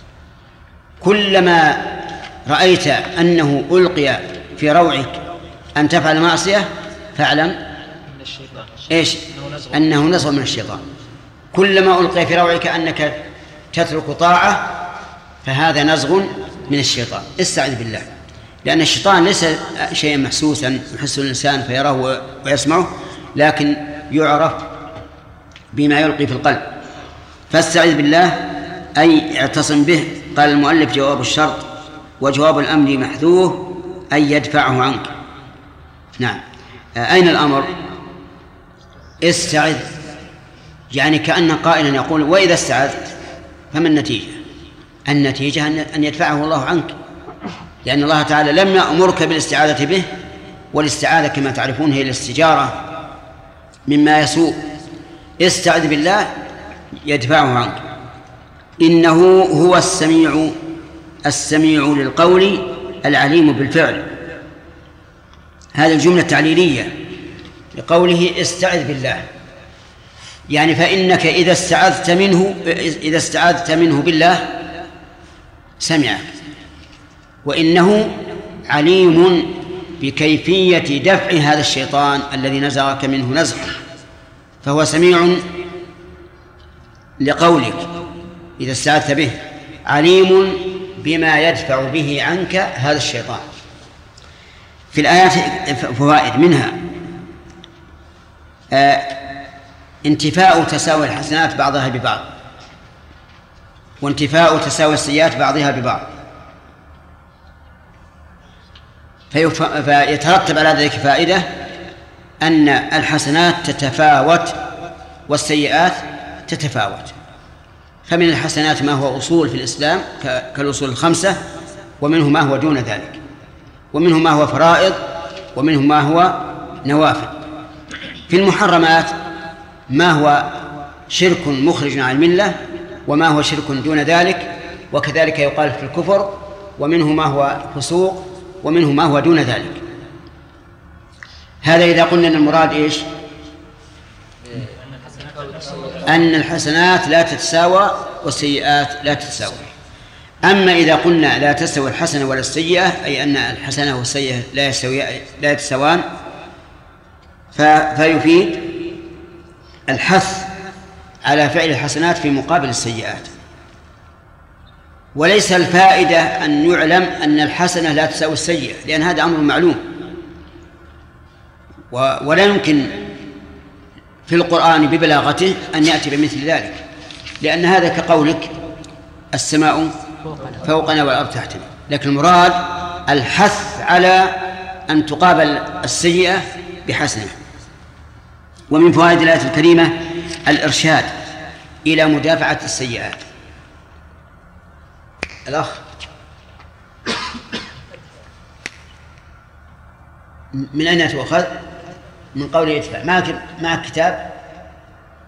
كلما رأيت أنه ألقي في روعك أن تفعل معصية فاعلم إيش؟ أنه نزغ من الشيطان. كلما ألقي في روعك أنك تترك طاعة فهذا نزغ من الشيطان. استعذ بالله، لأن الشيطان ليس شيئا محسوسا يحس الإنسان فيراه ويسمعه، لكن يعرف بما يلقي في القلب. فاستعذ بالله أي اعتصم به. قال المؤلف جواب الشرط وجواب الأمر محذوف أي يدفعه عنك. نعم. أين الأمر؟ استعذ، يعني كأن قائلا يقول وإذا استعذت فما النتيجة؟ النتيجة أن يدفعه الله عنك، لأن الله تعالى لم يأمرك بالاستعاذة به، والاستعاذة كما تعرفون هي الاستجارة مما يسوء. استعذ بالله يدفعه عنك. إنه هو السميع السميع للقول العليم بالفعل. هذه الجملة التعليلية لقوله استعذ بالله، يعني فإنك إذا استعذت منه إذا استعذت منه بالله سمعك، وإنه عليم بكيفية دفع هذا الشيطان الذي نزغك منه نزغا، فهو سميع لقولك إذا استعذت به، عليم بما يدفع به عنك هذا الشيطان. في الآيات فوائد، منها آه انتفاء تساوي الحسنات بعضها ببعض، وانتفاء تساوي السيئات بعضها ببعض، فيترتب على ذلك فائدة أن الحسنات تتفاوت والسيئات تتفاوت. فمن الحسنات ما هو أصول في الإسلام كالأصول الخمسة، ومنه ما هو دون ذلك، ومنه ما هو فرائض، ومنه ما هو نوافل. في المحرمات ما هو شرك مخرج عن الملة، وما هو شرك دون ذلك، وكذلك يقال في الكفر، ومنه ما هو فسوق، ومنه ما هو دون ذلك. هذا إذا قلنا أن المراد إيش؟ أن الحسنات لا تتساوى والسيئات لا تتساوى. أما إذا قلنا لا تستوي الحسنة ولا السيئة، أي أن الحسنة والسيئة لا يستوي لا يتساوان، فيفيد الحث على فعل الحسنات في مقابل السيئات. وليس الفائدة أن يعلم أن الحسنة لا تساوي السيئة، لأن هذا أمر معلوم، ولا يمكن في القرآن ببلاغته أن يأتي بمثل ذلك، لأن هذا كقولك السماء فوقنا والأرض تحتنا. لكن المراد الحث على أن تقابل السيئة بحسنة. ومن فوائد الآية الكريمة الإرشاد إلى مدافعة السيئات. الأخ من أين تؤخذ؟ من قوله ادفع. معك معك كتاب؟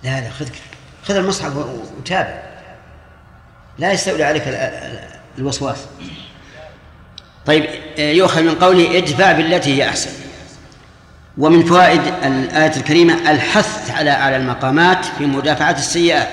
لا لا خذ خذ المصحف وتابع، لا يستولي عليك الوسواس. طيب يؤخذ من قوله ادفع بالتي هي أحسن. ومن فوائد الآية الكريمة الحث على أعلى المقامات في مدافعة السيئات.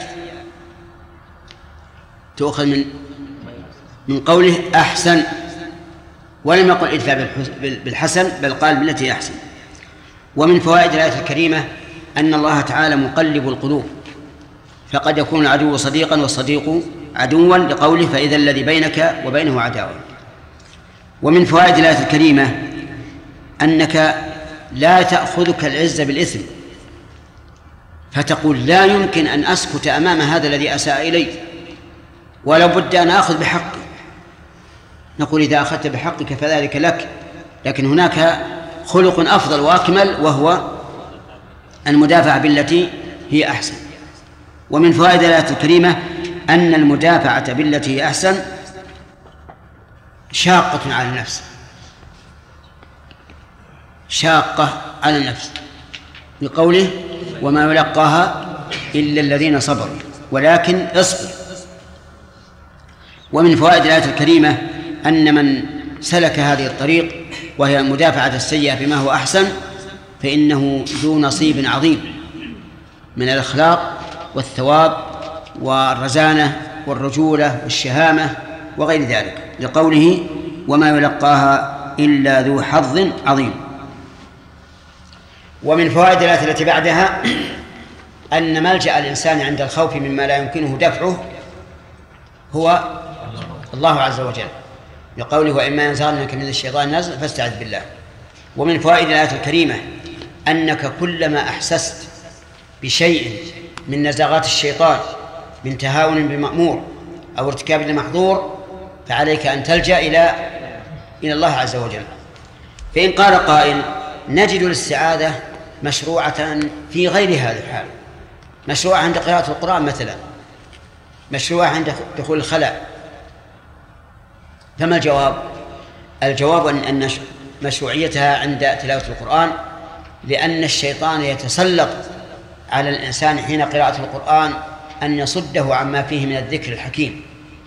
تؤخذ من من قوله أحسن، ولم يقل ادفع بالحسن بل قال بالتي أحسن. ومن فوائد الآية الكريمة أن الله تعالى مقلب القلوب، فقد يكون العدو صديقا والصديق عدوا لقوله فإذا الذي بينك وبينه عداوة. ومن فوائد الآية الكريمة أنك لا تأخذك العزة بالإثم فتقول لا يمكن أن أسكت أمام هذا الذي أساء إلي ولا بد أن أخذ بحقي. نقول إذا أخذت بحقك فذلك لك، لكن هناك خلق أفضل وأكمل وهو المدافعة بالتي هي أحسن. ومن فوائد الآية الكريمة أن المدافعة بالتي هي أحسن شاقة على النفس، شاقة على النفس بقوله وما يلقاها إلا الذين صبروا ولكن اصبر. ومن فوائد الآية الكريمة أن من سلك هذه الطريق وهي مدافعة السيئة بما هو أحسن فإنه ذو نصيب عظيم من الأخلاق والثواب والرزانة والرجولة والشهامة وغير ذلك، لقوله وما يلقاها إلا ذو حظ عظيم. ومن فوائد الآية التي بعدها أن ملجأ الإنسان عند الخوف مما لا يمكنه دفعه هو الله عز وجل، لقوله وإما ينزغنك من الشيطان نزغ فاستعذ بالله. ومن فوائد الآية الكريمة أنك كلما أحسست بشيء من نزغات الشيطان من تهاون بمأمور أو ارتكاب لمحظور فعليك أن تلجأ إلى إلى الله عز وجل. فإن قال قائل نجد الاستعاذة مشروعة في غير هذا الحال، مشروعة عند قراءة القرآن مثلا، مشروعة عند دخول الخلاء، فما الجواب؟ الجواب أن مشروعيتها عند تلاوة القرآن لأن الشيطان يتسلط على الإنسان حين قراءة القرآن أن يصده عما فيه من الذكر الحكيم،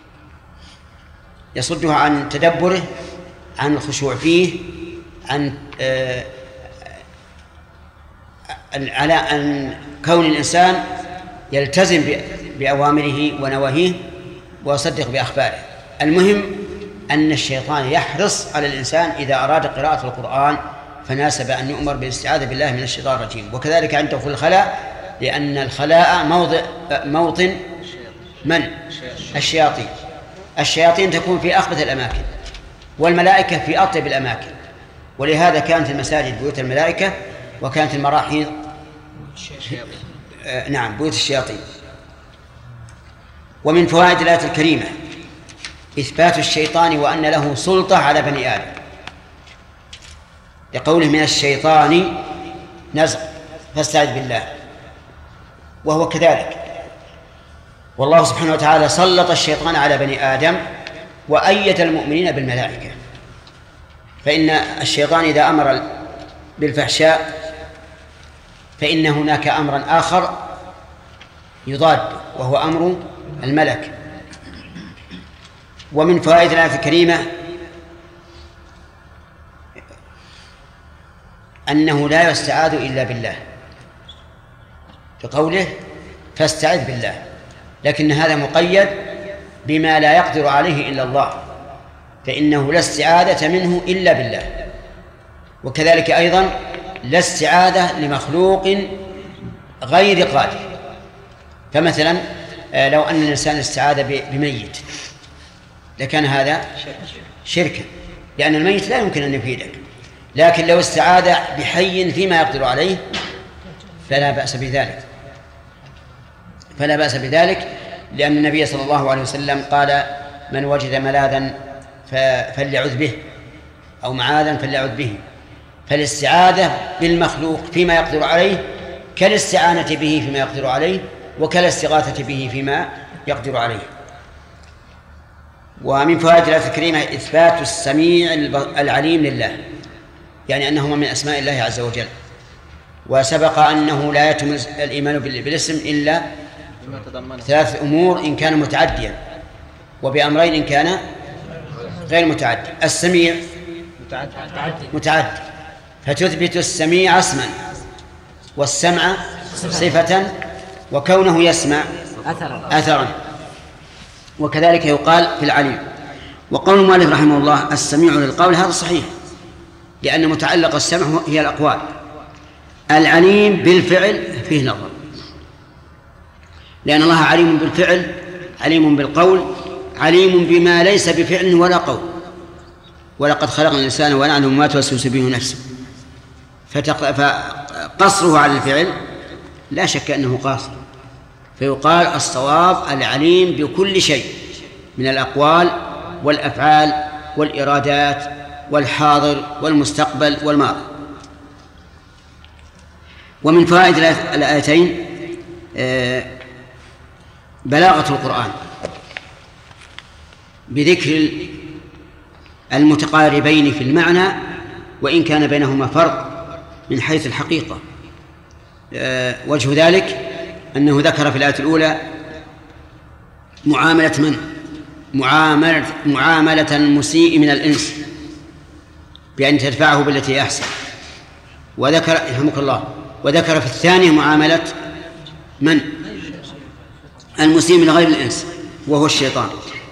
يصده عن تدبره، عن الخشوع فيه، عن آه على أن كون الإنسان يلتزم بأوامره ونواهيه ويصدق بأخباره. المهم أن الشيطان يحرص على الإنسان إذا أراد قراءة القرآن فناسب أن يؤمر بالاستعاذة بالله من الشيطان الرجيم. وكذلك عنده في الخلاء، لأن الخلاء موضع موطن من؟ الشياطين. الشياطين تكون في أخبث الأماكن والملائكة في أطيب الأماكن، ولهذا كانت المساجد بيوت الملائكة وكانت المراحيض آه نعم بيوت الشياطين. ومن فوائد الآية الكريمة إثبات الشيطان وأن له سلطة على بني آدم، لقوله من الشيطان نزغ فاستعذ بالله، وهو كذلك. والله سبحانه وتعالى سلط الشيطان على بني آدم وأيد المؤمنين بالملائكة، فإن الشيطان إذا أمر بالفحشاء فإن هناك أمرا آخر يضاد وهو أمر الملك. ومن فوائد الآية الكريمة أنه لا يستعاذ إلا بالله، بقوله فاستعذ بالله، لكن هذا مقيد بما لا يقدر عليه إلا الله، فإنه لا استعاذة منه إلا بالله. وكذلك أيضا لا استعاذة لمخلوق غير قادر. فمثلا لو أن الإنسان استعاذ بميت لكان هذا شركا، لأن الميت لا يمكن أن يفيدك، لكن لو استعاذ بحي فيما يقدر عليه فلا بأس بذلك، فلا بأس بذلك لأن النبي صلى الله عليه وسلم قال من وجد ملاذا فليعذ به أو معاذا فليعذ به. فالاستعاذة بالمخلوق فيما يقدر عليه كالاستعانة به فيما يقدر عليه وكالاستغاثة به فيما يقدر عليه. ومن فوائد الآية الكريمة إثبات السميع العليم لله، يعني أنهما من أسماء الله عز وجل، وسبق أنه لا يتم الإيمان بالاسم إلا ثلاث أمور إن كان متعديا، وبأمرين إن كان غير متعدي. السميع متعدي فتثبت السميع اسما، والسمع صفة، وكونه يسمع أثرا. وكذلك يقال في العليم. وقول المؤلف رحمه الله السميع للقول هذا صحيح، لأن متعلق السمع هي الأقوال. العليم بالفعل فيه نظر، لأن الله عليم بالفعل، عليم بالقول، عليم بما ليس بفعل ولا قول. ولقد خلقنا الإنسان ونعلم ما توسوس به نفسه. فقصره على الفعل لا شك أنه قاصر، فيقال الصواب العليم بكل شيء من الأقوال والأفعال والإرادات والحاضر والمستقبل والماضي. ومن فوائد الآيتين بلاغة القرآن بذكر المتقاربين في المعنى وإن كان بينهما فرق من حيث الحقيقة. وجه ذلك أنه ذكر في الآية الأولى معاملة من؟ معاملة, معاملة المسيء من الإنس بأن تدفعه بالتي أحسن، وذكر يرحمك الله وذكر في الثانية معاملة من؟ المسيء من غير الإنس وهو الشيطان.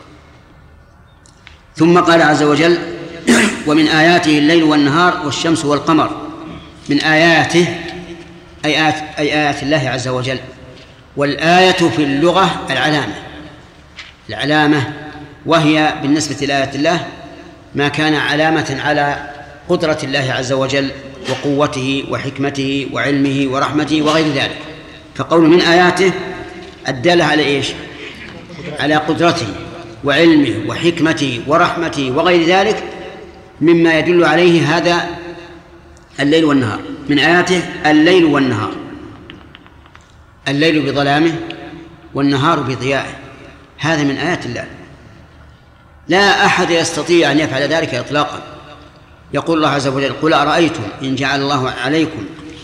ثم قال عز وجل ومن آياته الليل والنهار والشمس والقمر. من آياته أي آيات, أي آيات الله عز وجل. والآية في اللغة العلامة، العلامة وهي بالنسبة لآيات الله ما كان علامة على قدرة الله عز وجل وقوته وحكمته وعلمه ورحمته وغير ذلك. فقول من آياته الدالة على إيش؟ على قدرته وعلمه وحكمته ورحمته وغير ذلك مما يدل عليه هذا الليل والنهار. من آياته الليل والنهار، الليل بظلامه والنهار بضيائه، هذا من آيات الله. لا أحد يستطيع أن يفعل ذلك إطلاقا. يقول الله عز وجل قل أرأيتم إن جعل الله عليكم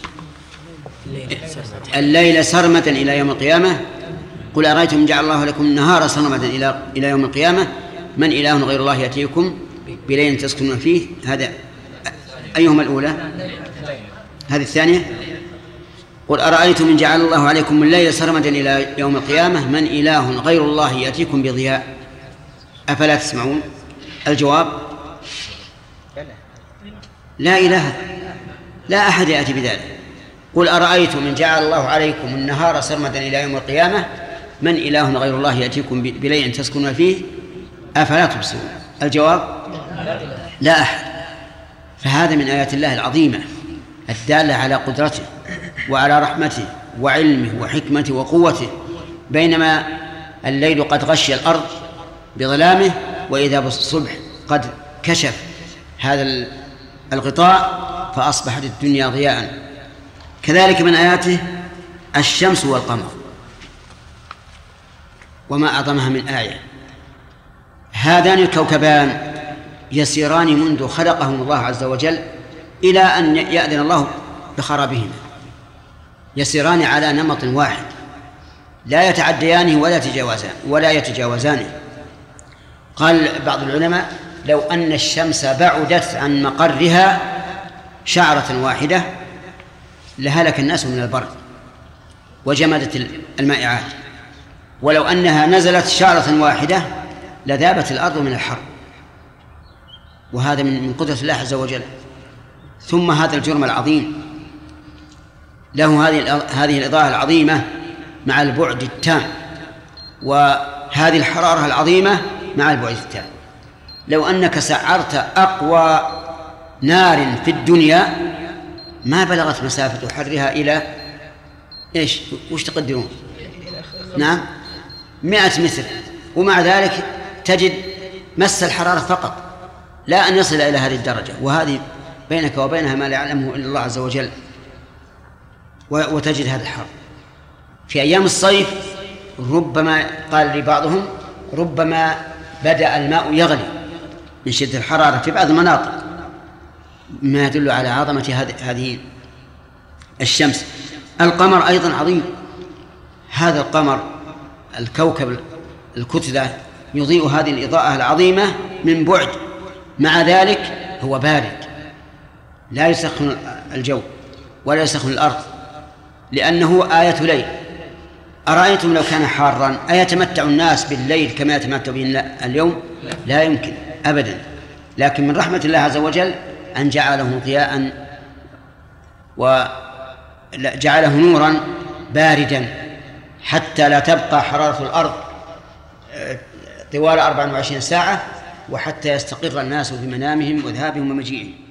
الليل سرمدا إلى يوم القيامة قل أرأيتم إن جعل الله لكم النهار سرمدا إلى إلى يوم القيامة من إله غير الله يأتيكم بليل تسكنون فيه. هذا أيهما الأولى؟ هذه الثانية. قل أرأيتم إن جعل الله عليكم الليل سرمدا إلى يوم القيامة من إله غير الله يأتيكم بضياء أفلا تسمعون؟ الجواب لا إله، لا أحد يأتي بذلك. قل أرأيتم إن جعل الله عليكم النهار سرمدا إلى يوم القيامة من إله غير الله يأتيكم بليل تسكنون فيه أفلا تبصرون؟ الجواب لا أحد. فهذا من آيات الله العظيمة الدالة على قدرته وعلى رحمته وعلمه وحكمته وقوته. بينما الليل قد غشي الأرض بظلامه وإذا بالصبح قد كشف هذا الغطاء فأصبحت الدنيا ضياء. كذلك من آياته الشمس والقمر، وما أعظمها من آية. هذان الكوكبان يسيران منذ خلقهم الله عز وجل إلى أن يأذن الله بخرابهما، يسيران على نمط واحد لا يتعديانه ولا يتجاوزان ولا يتجاوزانه. قال بعض العلماء لو أن الشمس بعدت عن مقرها شعرة واحدة لهلك الناس من البرد وجمدت المائعات، ولو أنها نزلت شعرة واحدة لذابت الأرض من الحر. وهذا من قدرة الله عز وجل. ثم هذا الجرم العظيم له هذه هذه الإضاءة العظيمة مع البعد التام، وهذه الحرارة العظيمة مع البعد التام. لو أنك سعرت أقوى نار في الدنيا ما بلغت مسافة حرها إلى إيش؟ وش تقدرون؟ نعم مئة متر، ومع ذلك تجد مس الحرارة فقط، لا أن يصل إلى هذه الدرجة. وهذه بينك وبينها ما لا يعلمه إلا الله عز وجل. وتجد هذا الحر في أيام الصيف ربما قال لي بعضهم ربما بدأ الماء يغلي من شدة الحرارة في بعض المناطق، ما يدل على عظمة هذه الشمس. القمر أيضا عظيم، هذا القمر الكوكب الكتلة يضيء هذه الإضاءة العظيمة من بعد، مع ذلك هو بارد لا يسخن الجو ولا يسخن الأرض، لأنه آية ليل. أرأيتم لو كان حارا أيتمتع الناس بالليل كما يتمتع به اليوم؟ لا يمكن أبدا. لكن من رحمة الله عز وجل أن جعله ضياء وجعله نورا باردا حتى لا تبقى حرارة الأرض طوال أربع وعشرين ساعة، وحتى يستقر الناس في منامهم وذهابهم ومجيئهم.